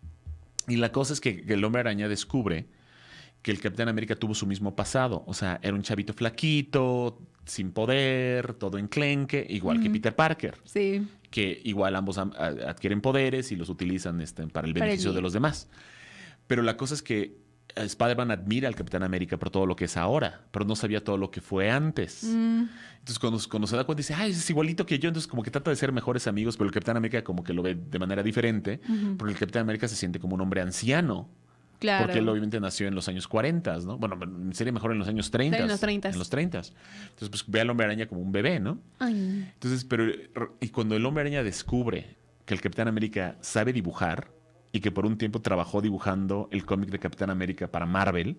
Y la cosa es que el Hombre Araña descubre que el Capitán América tuvo su mismo pasado. O sea, era un chavito flaquito, sin poder, todo enclenque, igual que Peter Parker. Sí. Que igual ambos adquieren poderes y los utilizan para el beneficio de los demás. Pero la cosa es que Spider-Man admira al Capitán América por todo lo que es ahora, pero no sabía todo lo que fue antes. Entonces, cuando se da cuenta, dice, es igualito que yo. Entonces, como que trata de ser mejores amigos, pero el Capitán América como que lo ve de manera diferente, porque el Capitán América se siente como un hombre anciano. Claro. Porque él obviamente nació en los años 40, ¿no? Bueno, sería mejor en los años 30. En los 30. En los 30. Entonces, pues ve al Hombre Araña como un bebé, ¿no? Ay. Entonces, y cuando el Hombre Araña descubre que el Capitán América sabe dibujar y que por un tiempo trabajó dibujando el cómic de Capitán América para Marvel,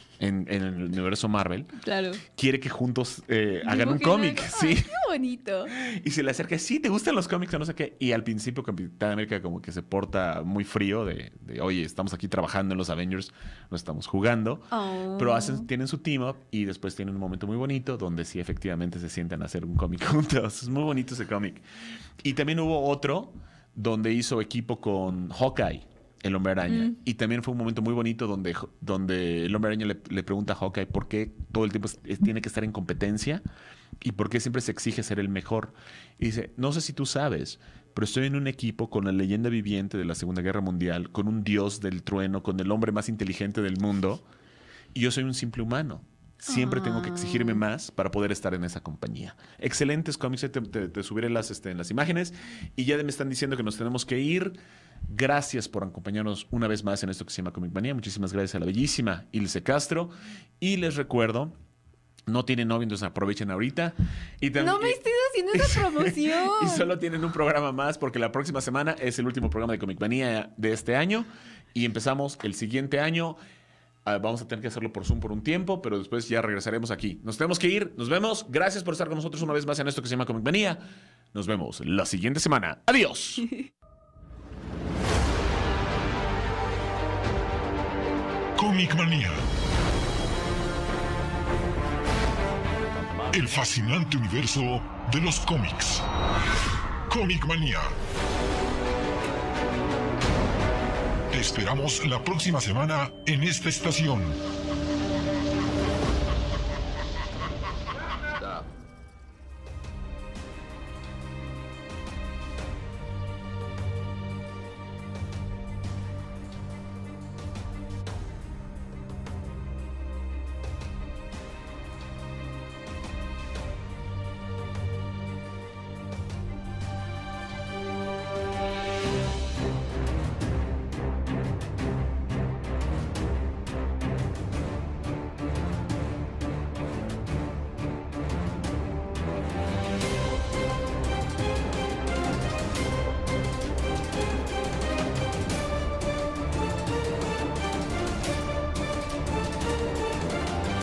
en el universo Marvel, claro, quiere que juntos hagan un cómic. Sí. ¡Qué bonito! Y se le acerca, sí, ¿te gustan los cómics o no sé qué? Y al principio Capitán América como que se porta muy frío de oye, estamos aquí trabajando en los Avengers, no estamos jugando. Pero tienen su team up y después tienen un momento muy bonito donde sí efectivamente se sientan a hacer un cómic juntos. Es muy bonito ese cómic. Y también hubo otro donde hizo equipo con Hawkeye, el Hombre Araña. Y también fue un momento muy bonito donde el Hombre Araña le pregunta a Hawkeye por qué todo el tiempo tiene que estar en competencia y por qué siempre se exige ser el mejor. Y dice, no sé si tú sabes, pero estoy en un equipo con la leyenda viviente de la Segunda Guerra Mundial, con un dios del trueno, con el hombre más inteligente del mundo, y yo soy un simple humano. Siempre tengo que exigirme más para poder estar en esa compañía. Excelentes cómics, te subiré en las imágenes. Y ya me están diciendo que nos tenemos que ir. Gracias por acompañarnos una vez más en esto que se llama Comic Manía. Muchísimas gracias a la bellísima Ilse Castro. Y les recuerdo, no tienen novio, entonces aprovechen ahorita. Y también, no me estés haciendo esa promoción. Y solo tienen un programa más porque la próxima semana es el último programa de Comic Manía de este año. Y empezamos el siguiente año. Vamos a tener que hacerlo por Zoom por un tiempo, pero después ya regresaremos aquí. Nos tenemos que ir. Nos vemos. Gracias por estar con nosotros una vez más en esto que se llama Comic Manía. Nos vemos la siguiente semana. Adiós. Comic Manía. El fascinante universo de los cómics. Comic Manía. Te esperamos la próxima semana en esta estación.